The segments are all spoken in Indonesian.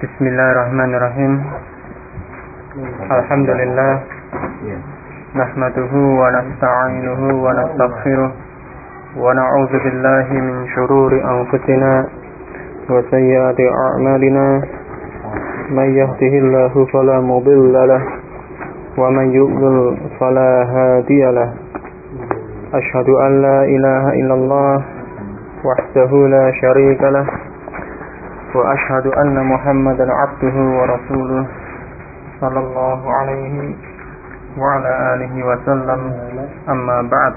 Bismillahirrahmanirrahim. Alhamdulillah. Nahmaduhu wa nasta'inuhu wa nastaghfiruh wa na'udzu billahi min shururi anfusina wa sayyiati a'malina. May yahdihillahu fala mudilla lahu wa man yudlil fala hadiya lahu. Asyhadu an la ilaha illallah wahdahu la syarika lahu wa asyhadu anna Muhammadan 'abduhu wa rasuluh sallallahu alaihi wa ala alihi wa sallam. Amma ba'd.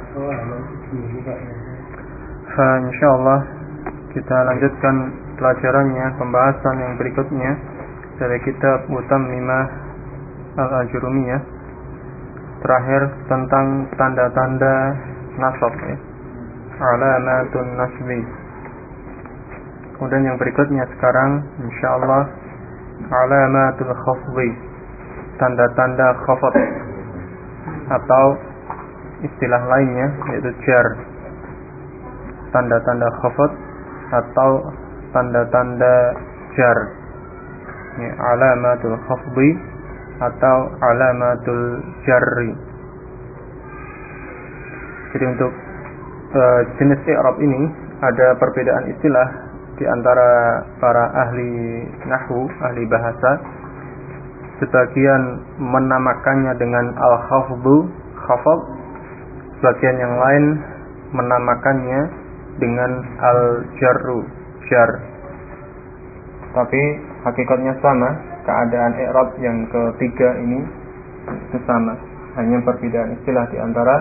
Insyaallah kita lanjutkan pelajarannya, pembahasan yang berikutnya dari kitab Mutammimah Al-Ajurumiyah. Terakhir tentang tanda-tanda nasab, alamatun nasbi. Kemudian yang berikutnya sekarang insyaallah alamatul khafdi, tanda-tanda khafd atau istilah lainnya yaitu jar. Tanda-tanda khafd atau tanda-tanda jar. Ini alamatul khafdi atau alamatul jarri. Jadi untuk jenis i'rab ini ada perbedaan istilah di antara para ahli nahwu, ahli bahasa. Sebagian menamakannya dengan al-khafdu, khafd, sebagian yang lain menamakannya dengan al-jarru, jar. Tapi hakikatnya sama, keadaan i'rab yang ketiga ini itu sama, hanya perbedaan istilah di antara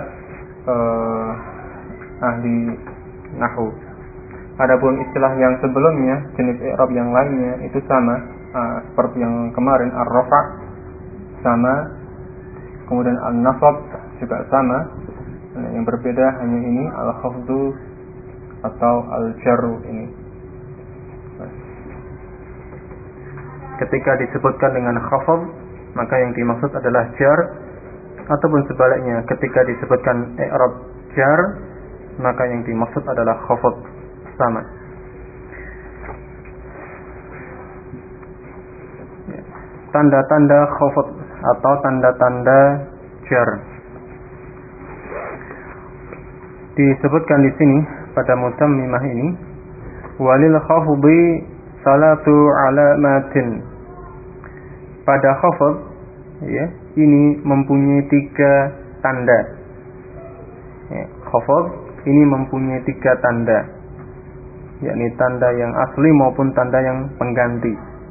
ahli nahwu. Adapun istilah yang sebelumnya, jenis i'rab yang lainnya itu sama, seperti yang kemarin ar-rafa' sama, kemudian an-nasab juga sama. Yang berbeda hanya ini al-khafdu atau al-jarru ini. Ketika disebutkan dengan khafd, maka yang dimaksud adalah jar, ataupun sebaliknya ketika disebutkan i'rab jar, maka yang dimaksud adalah khafd. Sama. Tanda-tanda khafd atau tanda-tanda jar disebutkan di sini pada mutammimah ini. Walil khafdi salatu alamatin. Pada khafd, ini mempunyai 3 tanda. Khafd ini mempunyai 3 tanda, yakni tanda yang asli maupun tanda yang pengganti,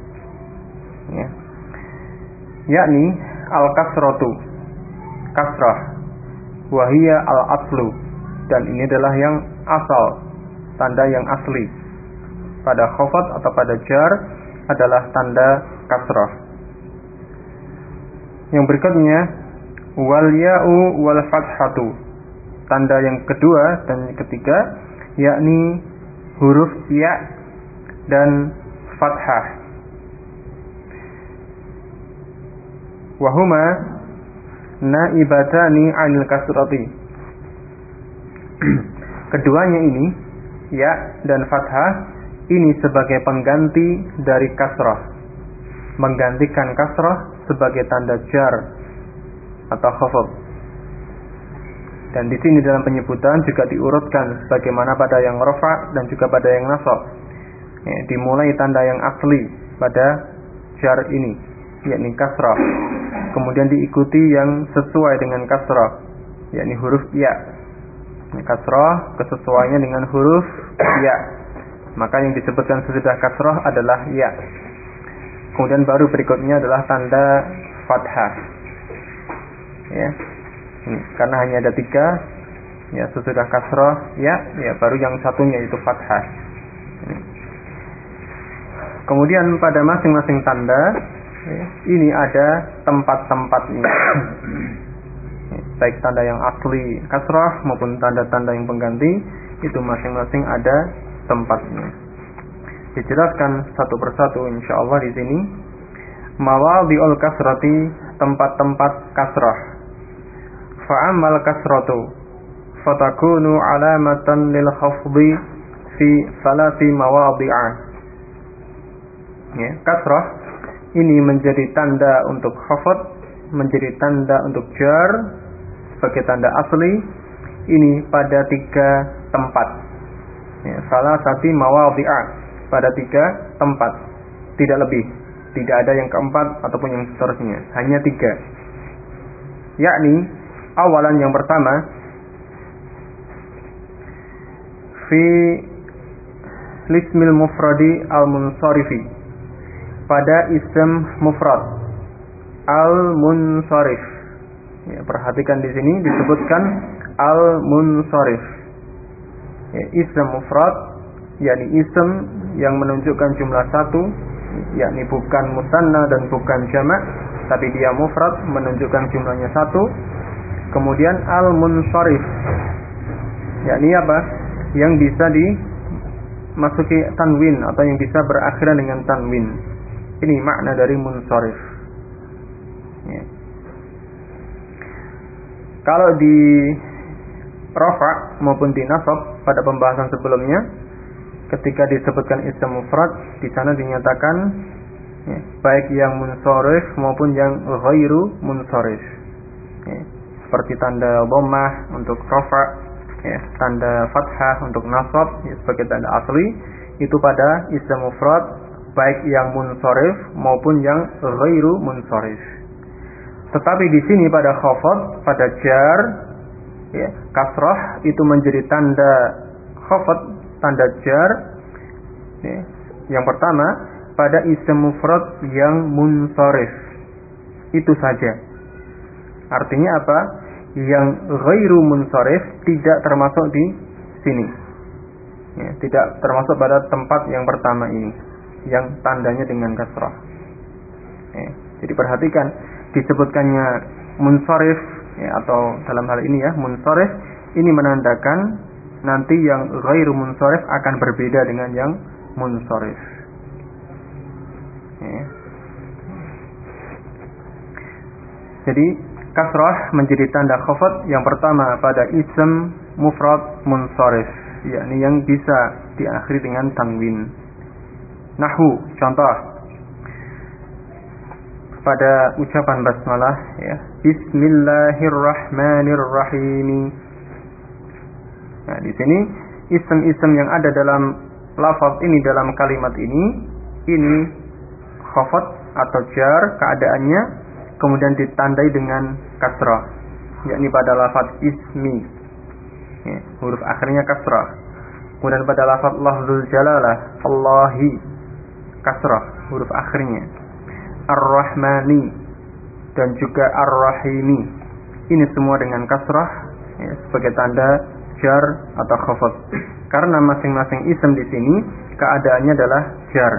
yakni al-kasratu, kasrah, wahiyya al-aslu, dan ini adalah yang asal, tanda yang asli pada khafd atau pada jar adalah tanda kasrah. Yang berikutnya wal ya'u wal fathatu, tanda yang kedua dan ketiga yakni huruf ya dan fathah. Wahuma naibatani 'anil kasrati. Keduanya ini, ya dan fathah, ini sebagai pengganti dari kasrah, menggantikan kasrah sebagai tanda jar atau khafd. Dan di sini dalam penyebutan juga diurutkan bagaimana pada yang rafa dan juga pada yang nasab. Dimulai tanda yang asli pada jar ini, yakni kasrah. Kemudian diikuti yang sesuai dengan kasrah, yakni huruf ya. Kasrah kesesuaiannya dengan huruf ya, maka yang disebutkan sesudah kasrah adalah ya. Kemudian baru berikutnya adalah tanda fathah. Karena hanya ada 3, sesudah kasrah ya, baru yang satunya itu fathah. Kemudian pada masing-masing tanda ini ada tempat-tempatnya, baik tanda yang asli kasrah maupun tanda-tanda yang pengganti, itu masing-masing ada tempatnya. Dijelaskan satu persatu insyaallah di sini. Mawadhi'ul kasrati, tempat-tempat kasrah. Fa'amal kasratu fatakunu alamatan lil khafdi fi 3 mawadhi'a. Ya, kasrah ini menjadi tanda untuk khafad, menjadi tanda untuk jar sebagai tanda asli ini pada 3 tempat. Ya, salah satu mawadhi'a, pada 3 tempat, tidak lebih, tidak ada yang keempat ataupun yang seterusnya, hanya 3. Yakni awalan yang pertama fi lismil mufradi al-munsarifi, pada ism mufrad al-munsarif. Ya, perhatikan di sini disebutkan al-munsarif. Ya, ism mufrad yakni ism yang menunjukkan jumlah 1, yakni bukan musanna dan bukan jamak, tapi dia mufrad menunjukkan jumlahnya 1. Kemudian al-munsarif yakni apa? Yang bisa dimasuki tanwin atau yang bisa berakhiran dengan tanwin. Ini makna dari munsarif. Ya. Kalau di rafa maupun di nasab pada pembahasan sebelumnya, ketika disebutkan ism mufrad, di sana dinyatakan ya, baik yang munsharif maupun yang ghairu munsharif. Ya, seperti tanda dhammah untuk rafa, ya, tanda fathah untuk nasab ya, sebagai tanda asli itu pada ism mufrad baik yang munsharif maupun yang ghairu munsharif. Tetapi di sini pada khafad, pada jar ya, kasrah itu menjadi tanda khafad, tanda jar ya. Yang pertama pada ism mufrad yang munsharif, itu saja. Artinya apa? Yang ghairu munsharif tidak termasuk di sini ya, tidak termasuk pada tempat yang pertama ini yang tandanya dengan kasrah ya. Jadi perhatikan disebutkannya munsharif ya, atau dalam hal ini ya munsharif, ini menandakan nanti yang ghairu munsharif akan berbeda dengan yang munsharif ya. Jadi kasrah menjadi tanda khafad yang pertama pada ism mufrad munsharif, yakni yang bisa diakhiri dengan tanwin. Nahwu, contoh pada ucapan basmalah ya, Bismillahirrahmanirrahim. Nah, di sini ism-ism yang ada dalam lafaz ini, dalam kalimat ini khafad atau jar keadaannya, kemudian ditandai dengan kasrah, yakni pada lafaz ismi ya, huruf akhirnya kasrah. Kemudian pada lafaz lafzul jalalah Allahi, kasrah huruf akhirnya. Ar-Rahmani dan juga Ar-Rahimi, ini semua dengan kasrah ya, sebagai tanda jar atau khafad. Karena masing-masing ism di sini keadaannya adalah jar.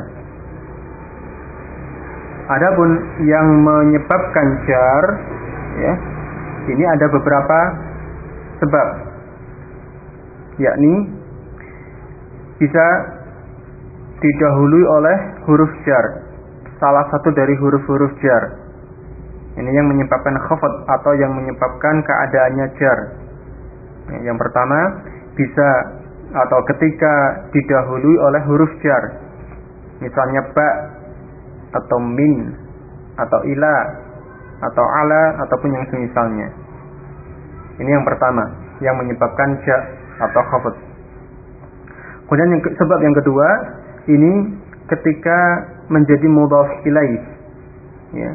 Adapun yang menyebabkan jar ya, ini ada beberapa sebab, yakni bisa didahului oleh huruf jar, salah satu dari huruf-huruf jar. Ini yang menyebabkan khafad atau yang menyebabkan keadaannya jar. Yang pertama bisa atau ketika didahului oleh huruf jar, misalnya ba atau min atau ila atau ala ataupun yang semisalnya. Ini yang pertama yang menyebabkan jar atau khafad. Kemudian sebab yang kedua ini ketika menjadi mudhaf ilaih ya,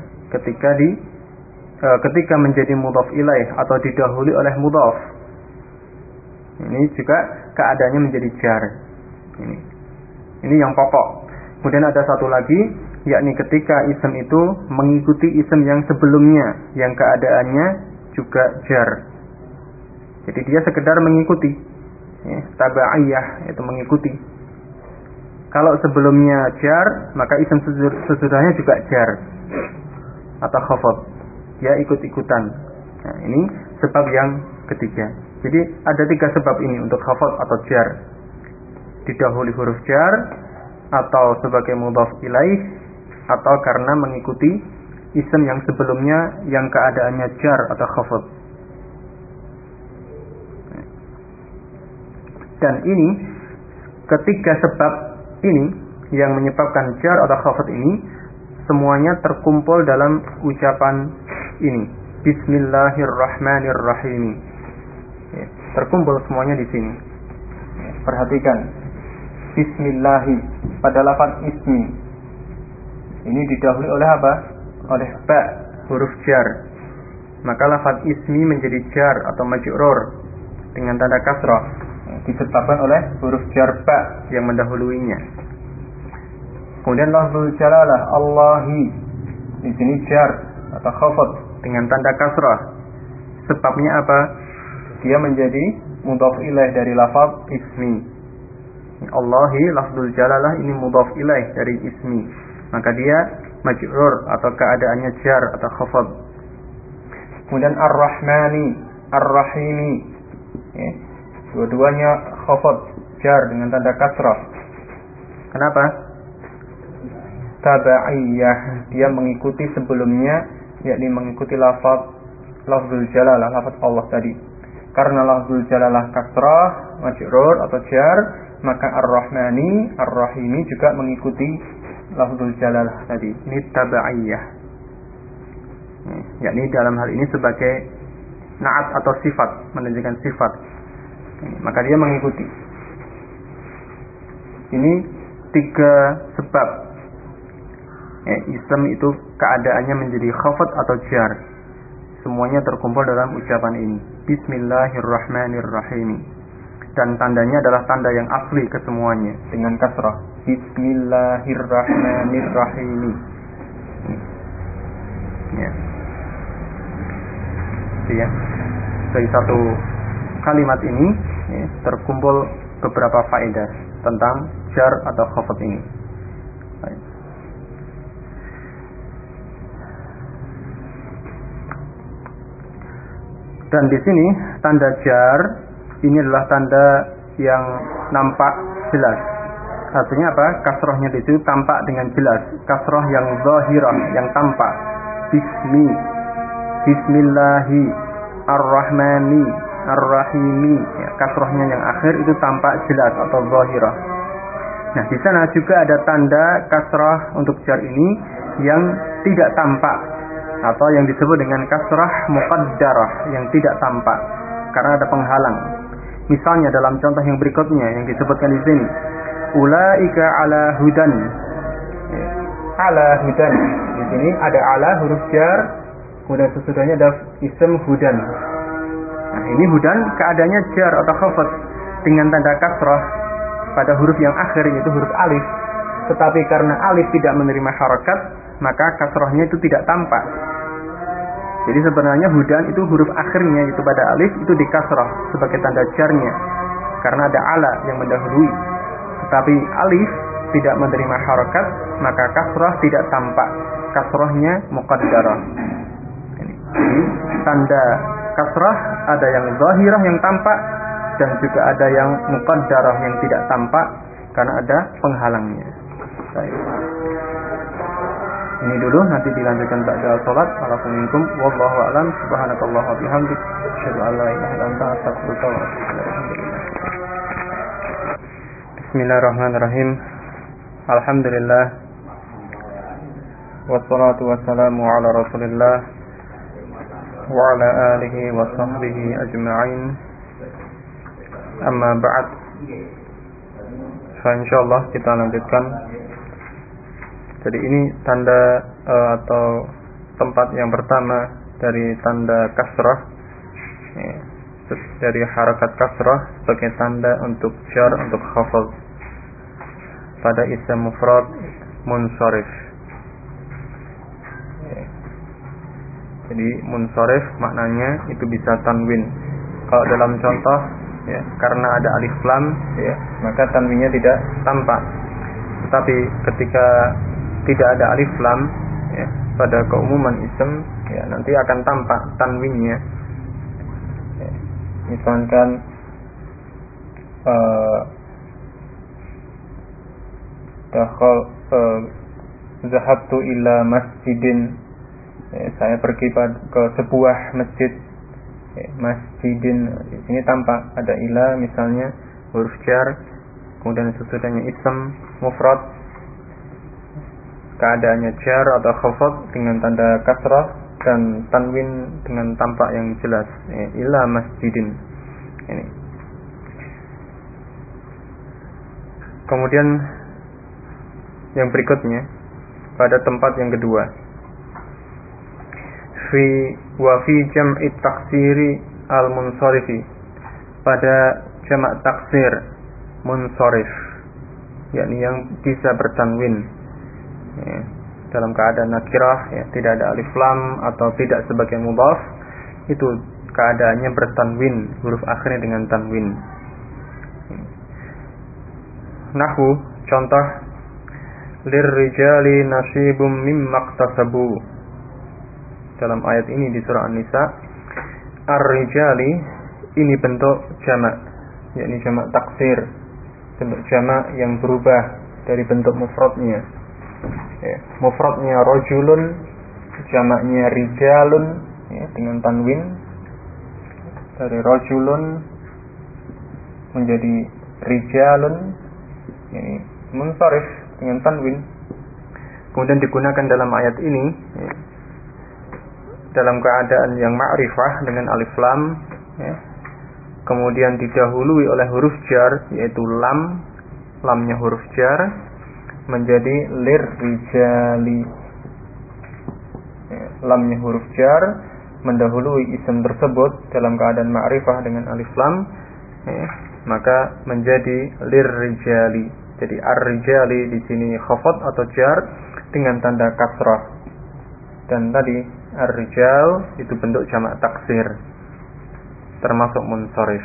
ketika menjadi mudhaf ilaih atau didahului oleh mudhaf, ini juga keadaannya menjadi jar. Ini yang pokok. Kemudian ada satu lagi, yakni ketika ism itu mengikuti ism yang sebelumnya yang keadaannya juga jar. Jadi dia sekedar mengikuti ya, tabaiyah, itu mengikuti. Kalau sebelumnya jar, maka ism sesudahnya juga jar atau khafad, ya ikut-ikutan. Nah, ini sebab yang ketiga. Jadi ada 3 sebab ini untuk khafad atau jar. Didahului huruf jar, atau sebagai mudhaf ilaih, atau karena mengikuti ism yang sebelumnya yang keadaannya jar atau khafad. Dan ini ketiga sebab ini yang menyebabkan jar atau khafat ini semuanya terkumpul dalam ucapan ini, Bismillahirrahmanirrahim. Terkumpul semuanya di sini. Perhatikan, Bismillahi pada lafaz ismi ini didahului oleh apa? Oleh ba, huruf jar. Maka lafaz ismi menjadi jar atau majrur dengan tanda kasrah disebabkan oleh huruf jar ba yang mendahuluinya. Kemudian lafzul jalalah Allahi di sini jar atau khafat dengan tanda kasrah. Sebabnya apa? Dia menjadi mudhaf ilaih dari lafaz ismi. Allahi lafzul jalalah ini mudhaf ilaih dari ismi. Maka dia majrur atau keadaannya jar atau khafat. Kemudian ar-rahmani, ar-rahimi. Dua-duanya khafat jar dengan tanda kasrah. Kenapa? Tabaiyah, dia mengikuti sebelumnya, yakni mengikuti lafzul jalalah, lafaz Allah tadi. Karena lafzul jalalah kasrah, majrur atau jar, maka ar-rahmani, ar-rahimi juga mengikuti lafzul jalalah tadi. Ini tabaiyah, yakni dalam hal ini sebagai na'at atau sifat, menunjukkan sifat. Maka dia mengikuti. Ini 3 sebab. Ism itu keadaannya menjadi khafat atau jar. Semuanya terkumpul dalam ucapan ini, Bismillahirrahmanirrahim. Dan tandanya adalah tanda yang asli kesemuanya dengan kasrah, Bismillahirrahmanirrahim. Ya. Dari satu kalimat ini terkumpul beberapa faedah tentang jar atau khafat ini. Dan di sini tanda jar ini adalah tanda yang nampak jelas. Artinya apa? Kasrohnya di situ tampak dengan jelas. Kasroh yang zahirah, yang tampak. Bismillahi, ar-rahmani, ar-rahimi. Kasrohnya yang akhir itu tampak jelas atau zahirah. Nah, di sana juga ada tanda kasroh untuk jar ini yang tidak tampak, atau yang disebut dengan kasrah muqaddarah, yang tidak tampak karena ada penghalang. Misalnya dalam contoh yang berikutnya yang disebutkan di sini, ulaika ala hudan. Ala hudan. Di sini ada ala huruf jar, kemudian sesudahnya ada ism hudan. Nah, ini hudan keadaannya jar atau khafat dengan tanda kasrah pada huruf yang akhir, yaitu huruf alif. Tetapi karena alif tidak menerima harakat, maka kasrahnya itu tidak tampak. Jadi sebenarnya hudan itu huruf akhirnya, yaitu pada alif, itu dikasrah sebagai tanda jarnya karena ada ala yang mendahului. Tetapi alif tidak menerima harakat, maka kasrah tidak tampak. Kasrahnya muqaddarah. Jadi tanda kasrah ada yang zahirah yang tampak, dan juga ada yang muqaddarah yang tidak tampak karena ada penghalangnya. Baik. Ini dulu, nanti dilanjutkan ba'da salat. Assalamualaikum wallahu a'lam. Subhanakallahumma wa bihamdik, asyhadu an la ilaha illa anta, astaghfiruka wa atubu ilaik. Bismillahirrahmanirrahim. Alhamdulillah. Wassalatu wassalamu ala Rasulillah wa ala alihi wa sahbihi ajma'in. Amma ba'd. Insyaallah kita lanjutkan. Jadi ini tanda atau tempat yang pertama dari tanda kasrah, dari harakat kasrah sebagai tanda untuk jar, untuk khafad pada ism mufrad munsharif. Jadi munsharif maknanya itu bisa tanwin. Kalau dalam contoh, karena ada alif lam, maka tanwinnya tidak tampak. Tetapi ketika tidak ada alif lam, pada keumuman ism, nanti akan tampak tanwinnya. Misalkan zahabtu ila masjidin, saya pergi ke sebuah masjid. Masjidin, di sini tampak ada ila misalnya huruf jar, kemudian sesudahnya ism mufrad keadaannya jar atau khafad dengan tanda kasrah dan tanwin dengan tampak yang jelas, ila masjidin. Ini. Kemudian yang berikutnya pada tempat yang kedua, fi jam'i taksiri al-munsarifi, pada jamak taksir munsarif, yakni yang bisa bertanwin, dalam keadaan nakirah, tidak ada alif lam atau tidak sebagai mudhaf, itu keadaannya bertanwin, huruf akhirnya dengan tanwin. Nahwu, contoh, lirrijali nasibum mimma iktasabu. Dalam ayat ini di surah An-Nisa, ar-rijali ini bentuk jamak, yakni jamak taksir, bentuk jamak yang berubah dari bentuk mufradnya. Mufradnya rajulun, jamaknya rijalun, dengan tanwin, dari rajulun menjadi rijalun, ini munsharif dengan tanwin. Kemudian digunakan dalam ayat ini dalam keadaan yang ma'rifah dengan alif lam, kemudian didahului oleh huruf jar, yaitu lam, lamnya huruf jar, menjadi lirrijali. Lamnya huruf jar mendahului isim tersebut dalam keadaan ma'rifah dengan alif lam, maka menjadi lirrijali. Jadi ar-rijali di sini khafad atau jar dengan tanda kasrah, dan tadi ar-rijal itu bentuk jamak taksir, termasuk munsharif.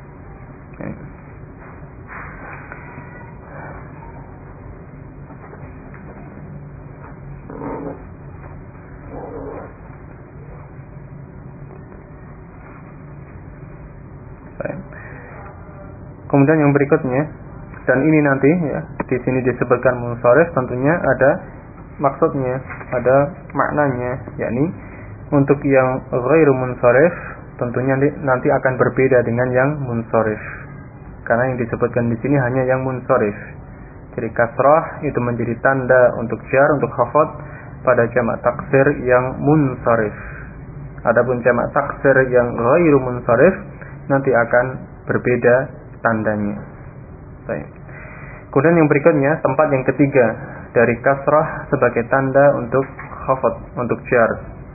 Kemudian yang berikutnya, dan ini nanti di sini disebutkan munsharif, tentunya ada maksudnya, ada maknanya, yakni untuk yang ghairu munsharif tentunya nanti akan berbeda dengan yang munsharif, karena yang disebutkan di sini hanya yang munsharif. Jadi kasrah itu menjadi tanda untuk jar, untuk khafad pada jamak taksir yang munsharif. Adapun jamak taksir yang ghairu munsharif nanti akan berbeda tandanya. Baik. Kemudian yang berikutnya, tempat yang ketiga dari kasrah sebagai tanda untuk khafad, untuk jar.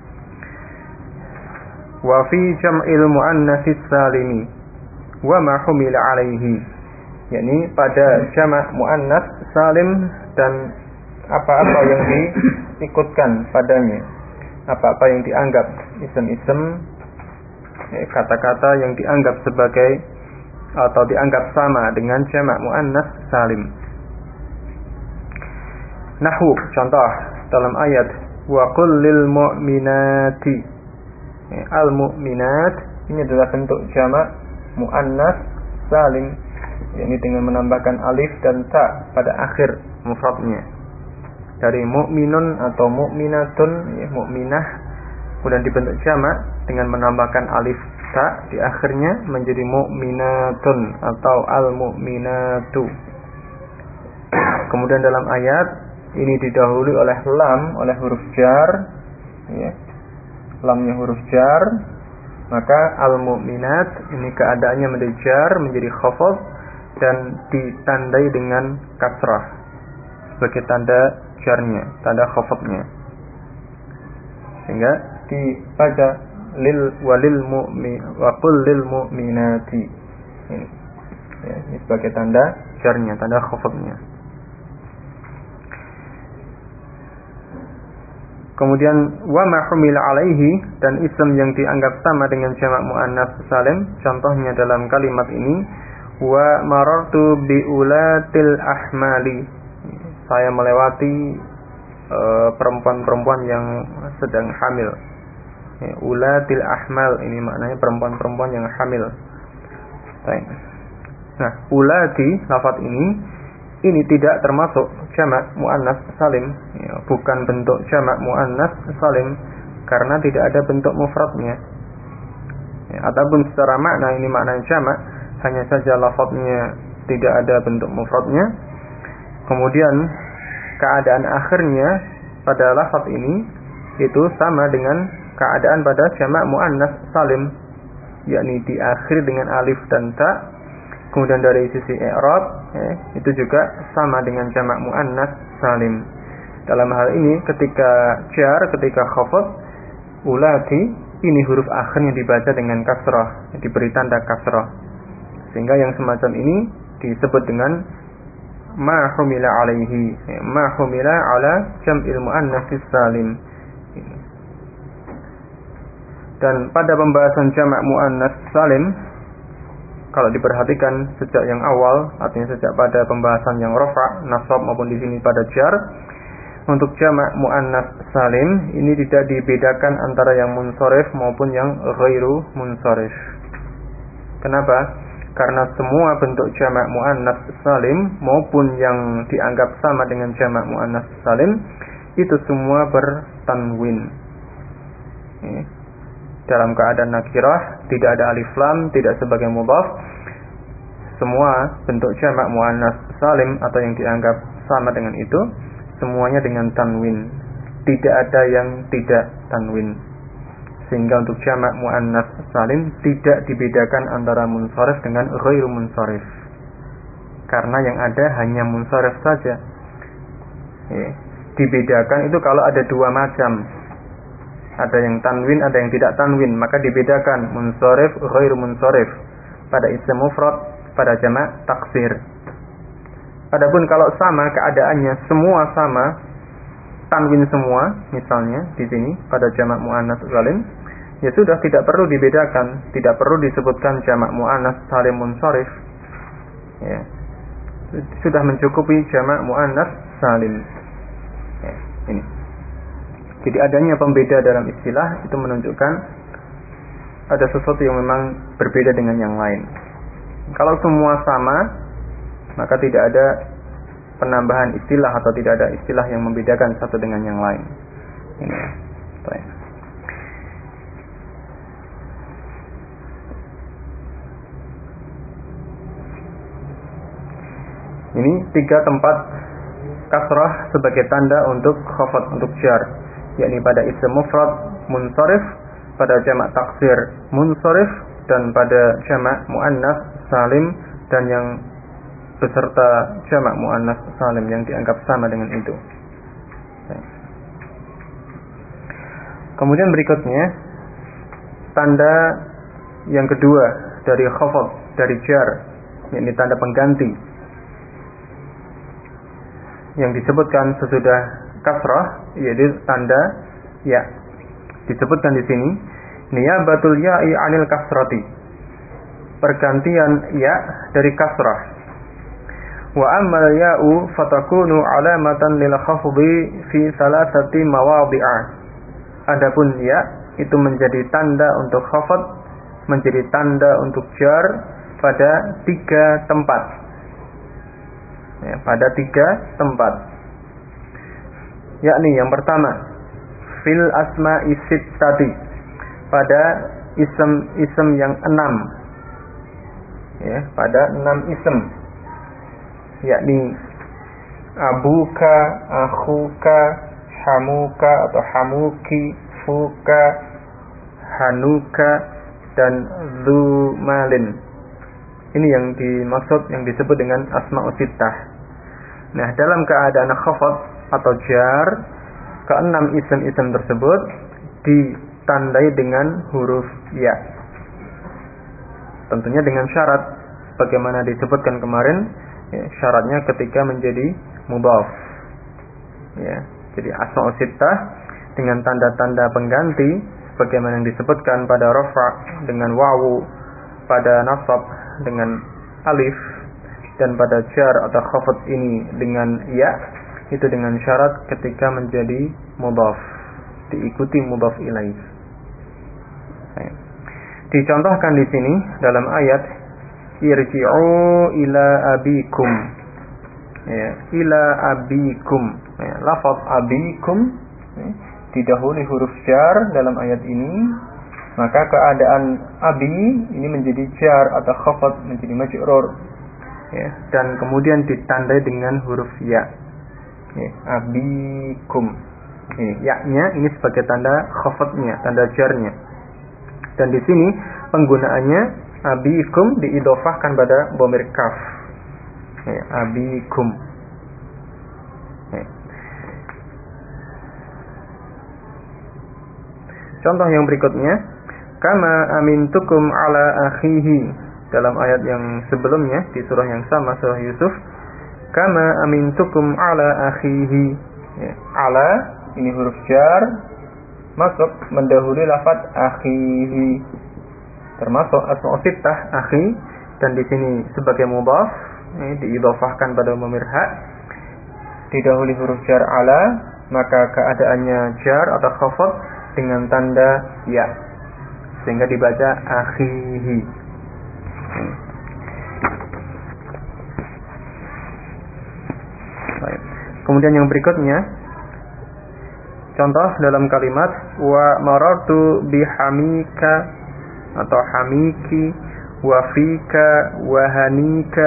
Wa fi jam'il muannatsis salimi wa ma humila alaihi, yakni pada jamak muannas salim dan apa-apa yang diikutkan padanya, apa-apa yang dianggap isim-isim, kata-kata yang dianggap sebagai atau dianggap sama dengan jamak muannas salim. Nahwu, contoh dalam ayat wa qul lil mu'minati, al mu'minat ini adalah bentuk jamak muannas salim, yakni dengan menambahkan alif dan ta pada akhir mufradnya. Dari mu'minun atau mu'minatun, mu'minah, kemudian dibentuk jamak dengan menambahkan alif ta di akhirnya menjadi mu'minatun atau al-mu'minatu. Kemudian dalam ayat ini didahului oleh lam, oleh huruf jar, lamnya huruf jar, maka al-mu'minat ini keadaannya menjadi jar, menjadi khafad dan ditandai dengan kasrah sebagai tanda jarnya, tanda khafadnya, sehingga dibaca walil mu'min wa qul lil mu'minati, ini sebagai tanda jarnya, tanda khafadnya. Kemudian wa ma humila alaihi, dan isim yang dianggap sama dengan jamak muannas salim, contohnya dalam kalimat ini wa marartu bi ulatil ahmali, saya melewati perempuan-perempuan yang sedang hamil. Ulatil ahmal ini maknanya perempuan-perempuan yang hamil. Baik. Nah, ulati lafaz ini tidak termasuk jamak muannas salim, bukan bentuk jamak muannas salim karena tidak ada bentuk mufradnya. Ataupun secara makna ini maknanya jamak, hanya saja lafaznya tidak ada bentuk mufradnya. Kemudian keadaan akhirnya pada lafaz ini itu sama dengan keadaan pada jamak muannats salim, yakni diakhiri dengan alif dan ta. Kemudian dari sisi i'rab itu juga sama dengan jamak muannats salim. Dalam hal ini ketika jar, ketika khafad, ulati, ini huruf akhirnya dibaca dengan kasrah, diberi tanda kasrah. Sehingga yang semacam ini disebut dengan ma humila alaihi, ma humila ala jam'il muannats salim. Dan pada pembahasan jamak muannats salim, kalau diperhatikan sejak yang awal, artinya sejak pada pembahasan yang rafa, nasab maupun di sini pada jar, untuk jamak muannats salim ini tidak dibedakan antara yang munsharif maupun yang ghairu munsharif. Kenapa? Karena semua bentuk jamak muannats salim maupun yang dianggap sama dengan jamak muannats salim itu semua bertanwin. Dalam keadaan nakirah, tidak ada alif lam, tidak sebagai mudhaf. Semua bentuk jamak muannats salim atau yang dianggap sama dengan itu semuanya dengan tanwin. Tidak ada yang tidak tanwin. Sehingga untuk jamak muannats salim tidak dibedakan antara munsharif dengan ghairu munsharif. Karena yang ada hanya munsharif saja. Dibedakan itu kalau ada dua macam. Ada yang tanwin, ada yang tidak tanwin, maka dibedakan munsharif, ghairu munsharif pada isim mufrad, pada jamak taksir. Adapun kalau sama keadaannya semua sama, tanwin semua, misalnya di sini pada jamak muannats salim, ya sudah tidak perlu dibedakan, tidak perlu disebutkan jamak muannats salim munsharif. Ya. Sudah mencukupi jamak muannats salim. Ya, ini. Jadi adanya pembeda dalam istilah itu menunjukkan ada sesuatu yang memang berbeda dengan yang lain. Kalau semua sama, maka tidak ada penambahan istilah atau tidak ada istilah yang membedakan satu dengan yang lain. Ini. Baik. Ini 3 tempat kasrah sebagai tanda untuk khafad, untuk jar, yakni pada isim mufrad munsharif, pada jamak taksir munsharif, dan pada jamak muannats salim dan yang beserta jamak muannats salim yang dianggap sama dengan itu. Kemudian berikutnya tanda yang kedua dari khafad, dari jar, yakni tanda pengganti yang disebutkan sesudah kasrah, yaitu tanda ya. Disebutkan di sini niyabatul ya'i 'anil kasrati, pergantian ya dari kasrah. Wa ammal ya'u fatakunu 'alamatan lil khafdi fi thalathati mawadhi'a. Adapun ya itu menjadi tanda untuk khafd, menjadi tanda untuk jar pada 3 tempat. Ya, pada 3 tempat. Yakni yang pertama fil asma'i sittati, pada isim yang 6. Ya, pada 6 isim. Yakni abuka, akhuka, hamuka atau hamuki, fuka, hanuka, dan zumalin. Ini yang dimaksud, yang disebut dengan asma'u sittah. Nah, dalam keadaan khafad atau jar, ke-6 isim-isim tersebut ditandai dengan huruf ya. Tentunya dengan syarat bagaimana disebutkan kemarin, ya, syaratnya ketika menjadi mudhaf. Ya, jadi asma'u sittah dengan tanda-tanda pengganti sebagaimana yang disebutkan pada rafa dengan wawu, pada nasab dengan alif, dan pada jar atau khafad ini dengan ya, itu dengan syarat ketika menjadi mudhaf, diikuti mudhaf ilaih. Dicontohkan di sini dalam ayat irji'u ila abikum. Ya, ila abikum. Ya, lafaz abikum didahului huruf jar dalam ayat ini, maka keadaan abi ini menjadi jar atau khafad, menjadi majrur. Ya, dan kemudian ditandai dengan huruf ya. Ya, abikum. Ya-nya ini sebagai tanda khafadnya, tanda jarnya. Dan di sini penggunaannya abikum diidhofahkan pada dhamir kaf. Abikum. Contoh yang berikutnya, kama amintukum ala akhihi, dalam ayat yang sebelumnya di surah yang sama, surah Yusuf. Kama amintukum ala akhihi. Ala ini huruf jar masuk mendahului lafaz akhihi, termasuk asma sittah akhi, dan di sini sebagai mudhaf diidhofahkan pada dhamir ha, didahului huruf jar ala, maka keadaannya jar atau khafad dengan tanda ya, sehingga dibaca akhihi. Baik. Kemudian yang berikutnya, contoh dalam kalimat wa marartu bihamika atau hamiki wa fika wa hanika.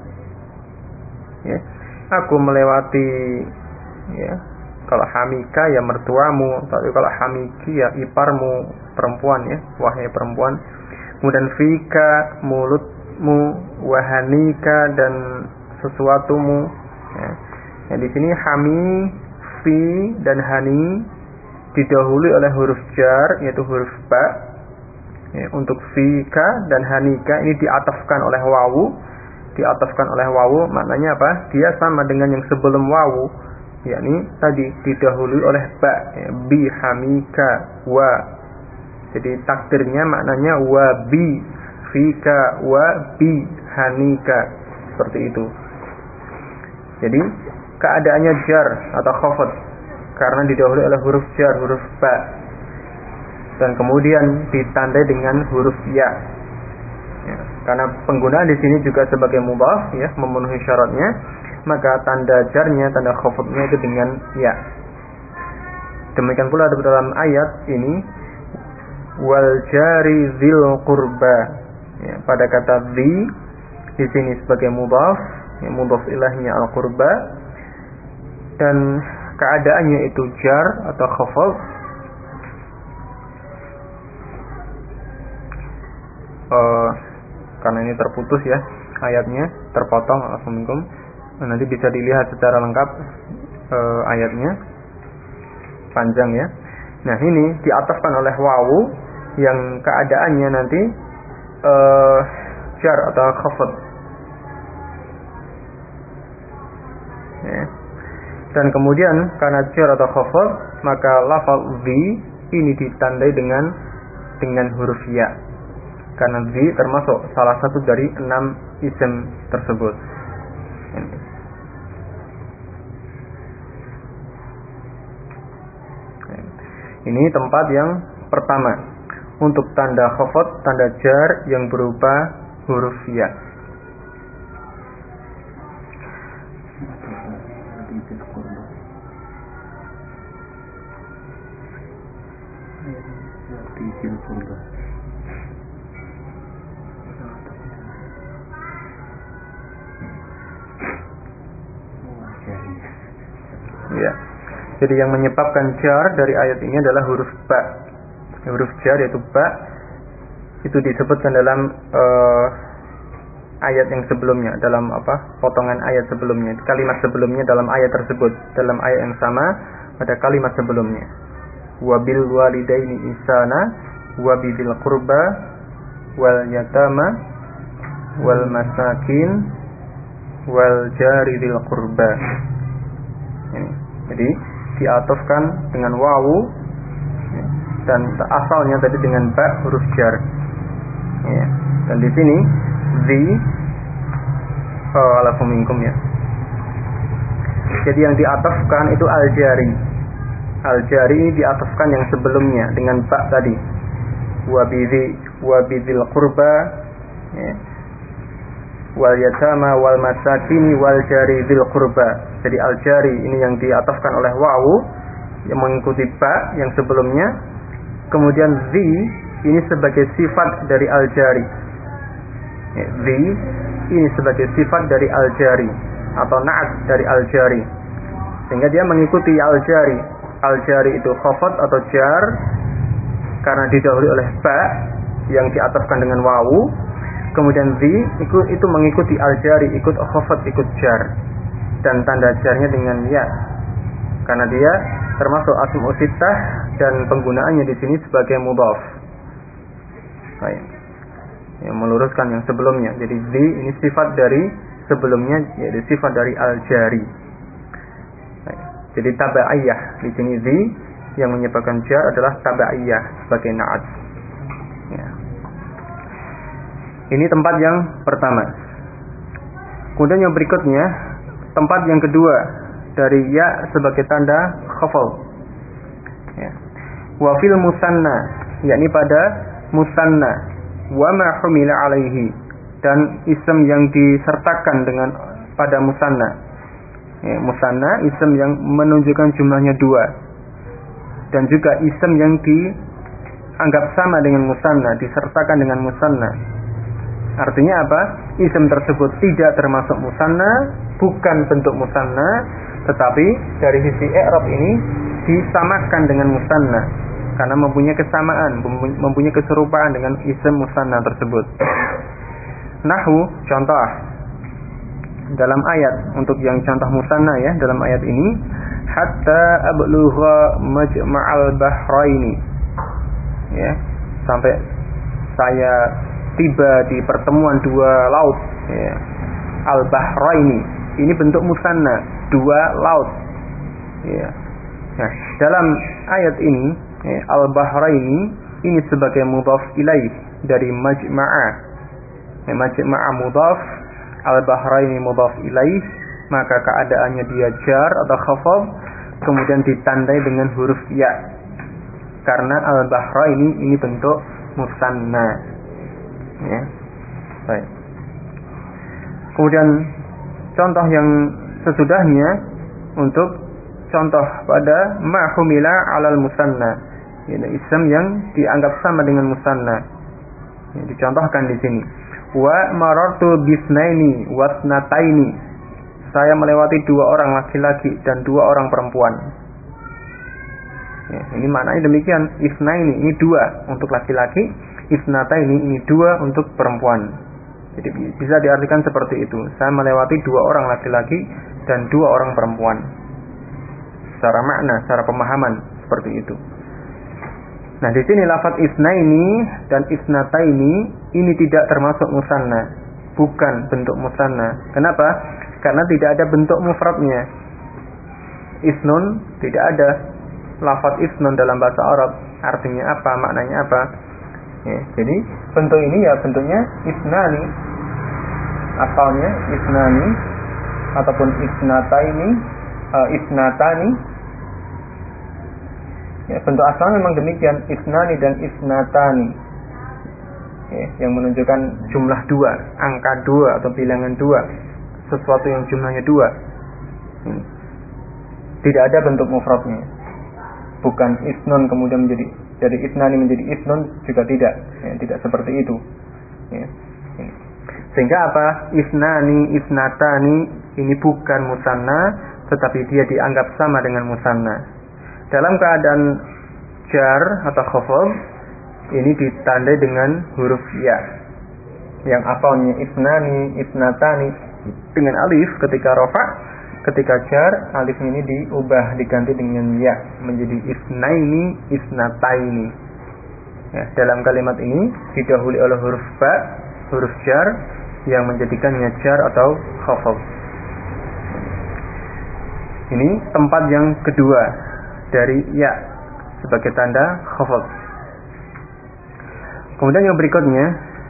Aku melewati, kalau hamika ya mertuamu, tapi kalau hamiki ya iparmu, perempuan, wahai perempuan. Kemudian fika mulutmu, wahanika dan sesuatumu. Di sini hami, fi dan hani didahului oleh huruf jar, yaitu huruf ba. Untuk fika dan hanika ini diatafkan oleh wawu. Diatafkan oleh wawu maknanya apa? Dia sama dengan yang sebelum wawu, yakni tadi didahului oleh ba, bi hamika wa. Jadi takdirnya maknanya wa bi fika wa bi hanika, seperti itu. Jadi keadaannya jar atau khafad karena didahului oleh huruf jar, huruf ba, dan kemudian ditandai dengan huruf ya. Karena penggunaan di sini juga sebagai mudhaf, memenuhi syaratnya, maka tanda jarnya, tanda khafadnya itu dengan ya. Demikian pula dalam ayat ini wal jari dzil qurba. Pada kata di sini sebagai mudhaf, mudhaf ilahnya al qurba, dan keadaannya itu jar atau khafad. Karena ini terputus ayatnya, terpotong. Assalamualaikum. Nanti bisa dilihat secara lengkap ayatnya, panjang ya. Nah, ini diatafkan oleh wawu yang keadaannya nanti jar atau khafad. Dan kemudian karena jar atau khafad, maka lafaz ini ditandai dengan huruf ya. Karena termasuk salah satu dari 6 isim tersebut. Ini tempat yang pertama untuk tanda khafad, tanda jar yang berupa huruf ya. Ya. Jadi yang menyebabkan jar dari ayat ini adalah huruf ba. Huruf jar yaitu ba itu disebutkan dalam ayat yang sebelumnya, dalam potongan ayat sebelumnya, kalimat sebelumnya dalam ayat tersebut, dalam ayat yang sama pada kalimat sebelumnya. Wabil walidaini ihsana wabil qurba wal yatama wal masakin wal jari dzil qurba. Jadi diatofkan dengan wawu, dan asalnya tadi dengan ba huruf jar. Dan di sini alafu minkum ya. Jadi yang diatofkan itu al-jari. Al-jari ini diatofkan yang sebelumnya dengan ba tadi. Wa bidzil qurba wal yatama wal masakini wal jari dzil qurba. Jadi al-jari ini yang diatafkan oleh wawu yang mengikuti ba yang sebelumnya. Kemudian ini sebagai sifat dari al-jari. Ini sebagai sifat dari al-jari atau na'at dari al-jari, sehingga dia mengikuti al-jari. al-jari itu khafad atau jar karena didahului oleh ba yang diatafkan dengan wawu, kemudian zi itu mengikuti al-jari, ikut khafad, ikut jar, dan tanda jarnya dengan ya karena dia termasuk asma'u sittah dan penggunaannya di sini sebagai mudhaf. Baik. Yang meluruskan yang sebelumnya. Jadi zi ini sifat dari sebelumnya, yaitu sifat dari al-jari. Baik. Jadi tabaiyah di sini zi yang menyebabkan jar adalah tabaiyah sebagai na'at. Ya. Ini tempat yang pertama. Kemudian yang berikutnya, tempat yang kedua dari ya sebagai tanda khafad. Ya. Wa fil musanna, yakni pada musanna, wa ma humila alaihi, dan ism yang disertakan dengan pada musanna. Ya, musanna ism yang menunjukkan jumlahnya 2, dan juga ism yang dianggap sama dengan musanna, disertakan dengan musanna. Artinya apa? Ism tersebut tidak termasuk musanna, bukan bentuk musanna, tetapi dari sisi i'rab ini disamakan dengan musanna karena mempunyai kesamaan, mempunyai keserupaan dengan ism musanna tersebut. Nahu, contoh dalam ayat, untuk yang contoh musanna ya, dalam ayat ini, hatta ablugha majma'al bahraini, ya, sampai saya tiba di pertemuan dua laut, ya. Al-bahraini ini bentuk musanna, dua laut, ya. Nah, dalam ayat ini, ya, al-bahraini ini sebagai mudhaf ilaih dari majma'a, ya, majma'a mudhaf, al-bahraini mudhaf ilaih, maka keadaannya dia jar atau khafad, kemudian ditandai dengan huruf ya karena al-bahraini ini bentuk musanna, ya. Baik. Kemudian contoh yang sesudahnya, untuk contoh pada ma humila alal musanna, ini ism yang dianggap sama dengan musanna, ya, dicontohkan di sini. Wa marartu bisnaini wasnataini, saya melewati 2 orang laki-laki dan 2 orang perempuan. Ya, ini maknanya demikian. Isnaini ini 2 untuk laki-laki, isnataini ini 2 untuk perempuan. Jadi bisa diartikan seperti itu. Saya melewati 2 orang laki-laki dan 2 orang perempuan. Secara makna, secara pemahaman seperti itu. Nah, di sini lafaz isnaini dan isnataini ini tidak termasuk musanna, bukan bentuk musanna. Kenapa? Karena tidak ada bentuk mufradnya. Isnun tidak ada. Lafaz isnun dalam bahasa Arab artinya apa? Maknanya apa? Ya, jadi bentuk ini ya bentuknya isnani, asalnya isnani ataupun isnataini, isnatani. Ya, bentuk asalnya memang demikian, isnani dan isnatani, ya, yang menunjukkan jumlah 2, angka 2 atau bilangan 2, sesuatu yang jumlahnya 2. Tidak ada bentuk mufradnya, bukan isnun kemudian menjadi dari isnani menjadi isnun, juga tidak, ya, tidak seperti itu, ya. Sehingga apa? Isnani, isnatani ini bukan musanna, tetapi dia dianggap sama dengan musanna. Dalam keadaan jar atau khafad ini ditandai dengan huruf ya, yang asalnya isnani, isnatani dengan alif ketika rafa, ketika jar alifnya ini diubah, diganti dengan ya menjadi isnaini, isnataini. Ya, dalam kalimat ini didahului oleh huruf ba, huruf jar yang menjadikannya jar atau khafad. Ini tempat yang kedua dari ya sebagai tanda khafad. Kemudian yang berikutnya,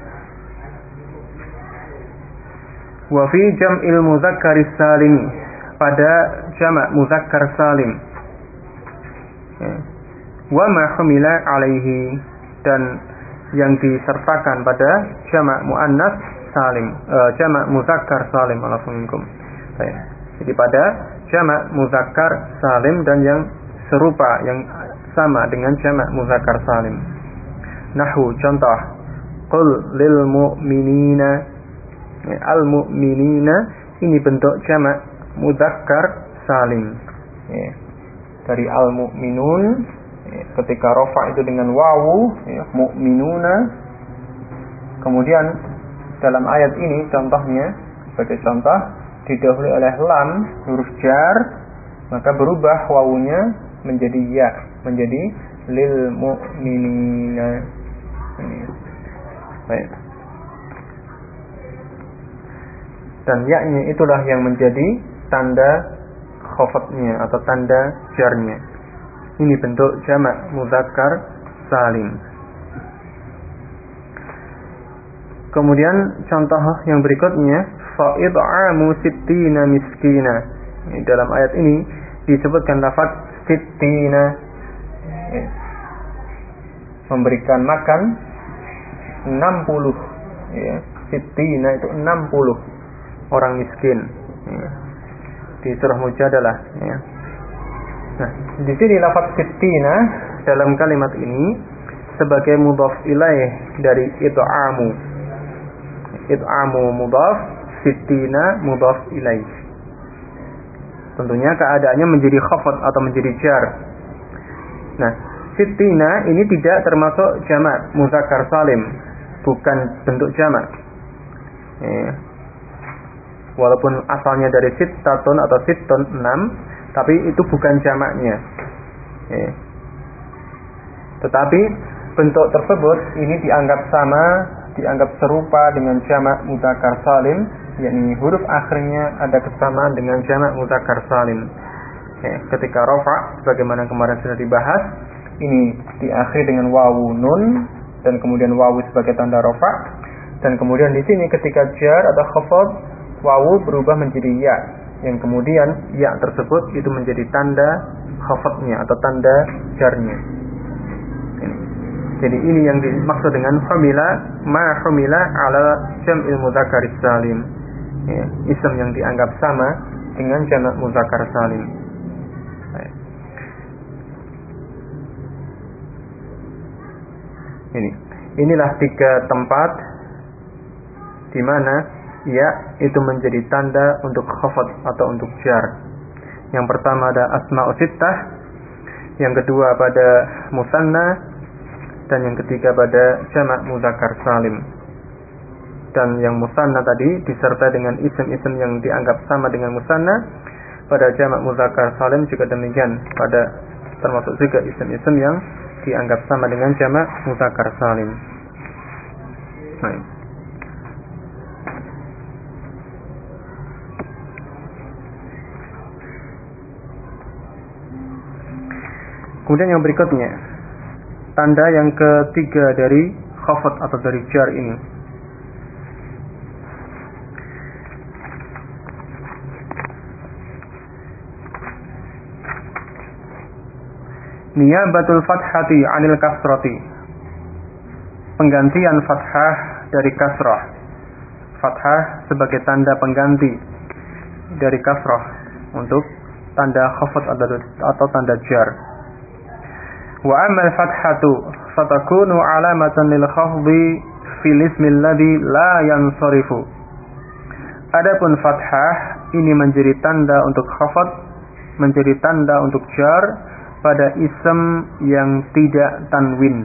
wa fi jam'il mudzakkaris salim, pada jamak muzakkar salim, ya. Wa ma humila alaihi, dan yang disertakan pada jamak muannas salim, jamak muzakkar salim, alaikum. Jadi pada jamak muzakkar salim dan yang serupa, yang sama dengan jamak muzakkar salim. Nahu, contoh, qul lil mu'minina, ya, al mu'minina ini bentuk jamak muzakkar salim, ya. dari al-mu'minun, ketika rafa itu dengan wawu, mu'minuna. Kemudian dalam ayat ini contohnya, sebagai contoh, didahului oleh lam, huruf jar, maka berubah wawunya menjadi ya, menjadi lil mu'minina. Baik. Dan ya-nya itulah yang menjadi tanda khafadnya atau tanda jarnya. Ini bentuk jamak mudzakkar salim. Kemudian contoh yang berikutnya, fa id'amu sittina miskina. Dalam ayat ini disebutkan lafaz sittina, memberikan makan 60, ya. Sittina itu 60 orang miskin, ya. Di surah Mujadalah, ya. Nah, di sini lafaz sittina dalam kalimat ini sebagai mudhaf ilaih dari id'amu. Id'amu mudhaf, sittina mudhaf ilaih. Tentunya keadaannya menjadi khafad atau menjadi jar. Nah, sittina ini tidak termasuk jamak mudzakkar salim, bukan bentuk jamak. Ya. Walaupun asalnya dari sittatun atau sittun 6, tapi itu bukan jamaknya. Ya. Tetapi bentuk tersebut ini dianggap sama, dianggap serupa dengan jamak mudzakkar salim, yakni huruf akhirnya ada kesamaan dengan jamak mudzakkar salim. Ya. Ketika rafa, sebagaimana kemarin sudah dibahas, ini diakhiri dengan wawu nun dan kemudian wawu sebagai tanda rafa, dan kemudian di sini ketika jar atau khafad, wawu berubah menjadi ya, yang kemudian ya tersebut itu menjadi tanda khafadnya atau tanda jarnya. Jadi ini yang dimaksud dengan humila ma humila ala jam'il mudzakkaris salim, ya, isim yang dianggap sama dengan jamak mudzakkar salim. Inilah 3 tempat di mana ya itu menjadi tanda untuk khafad atau untuk jar. Yang pertama ada asma'u sittah, yang kedua pada musanna, dan yang ketiga pada jamak mudzakkar salim. Dan yang musanna tadi disertai dengan isim-isim yang dianggap sama dengan musanna. Pada jamak mudzakkar salim juga demikian, pada termasuk juga isim-isim yang dianggap sama dengan jamak mudzakkar salim. Baik. Kemudian yang berikutnya, tanda yang ketiga dari khafad atau dari jar ini. Niyabatul fathati 'anil kasrati. Penggantian fathah dari kasrah. Fathah sebagai tanda pengganti dari kasrah untuk tanda khafad atau tanda jar. Wa amal fathatu fatakunu alamatan lil khafdi fil ismi alladhi la yansarifu. Adapun fathah ini menjadi tanda untuk khafad, menjadi tanda untuk jar pada ism yang tidak tanwin.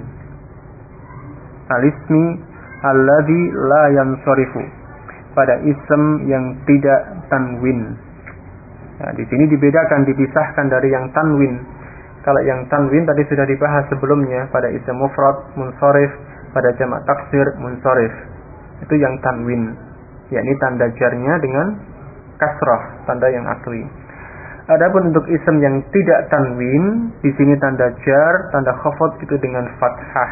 Al-ismi alladhi la yansarifu, pada ism yang tidak tanwin. Nah, di sini dibedakan, dipisahkan dari yang tanwin. Kalau yang tanwin tadi sudah dibahas sebelumnya pada isim mufrad munsharif, pada jamak taksir munsharif. Itu yang tanwin, yakni tanda jarnya dengan kasrah, tanda yang asli. Adapun untuk isim yang tidak tanwin, di sini tanda jar, tanda khafad itu dengan fathah.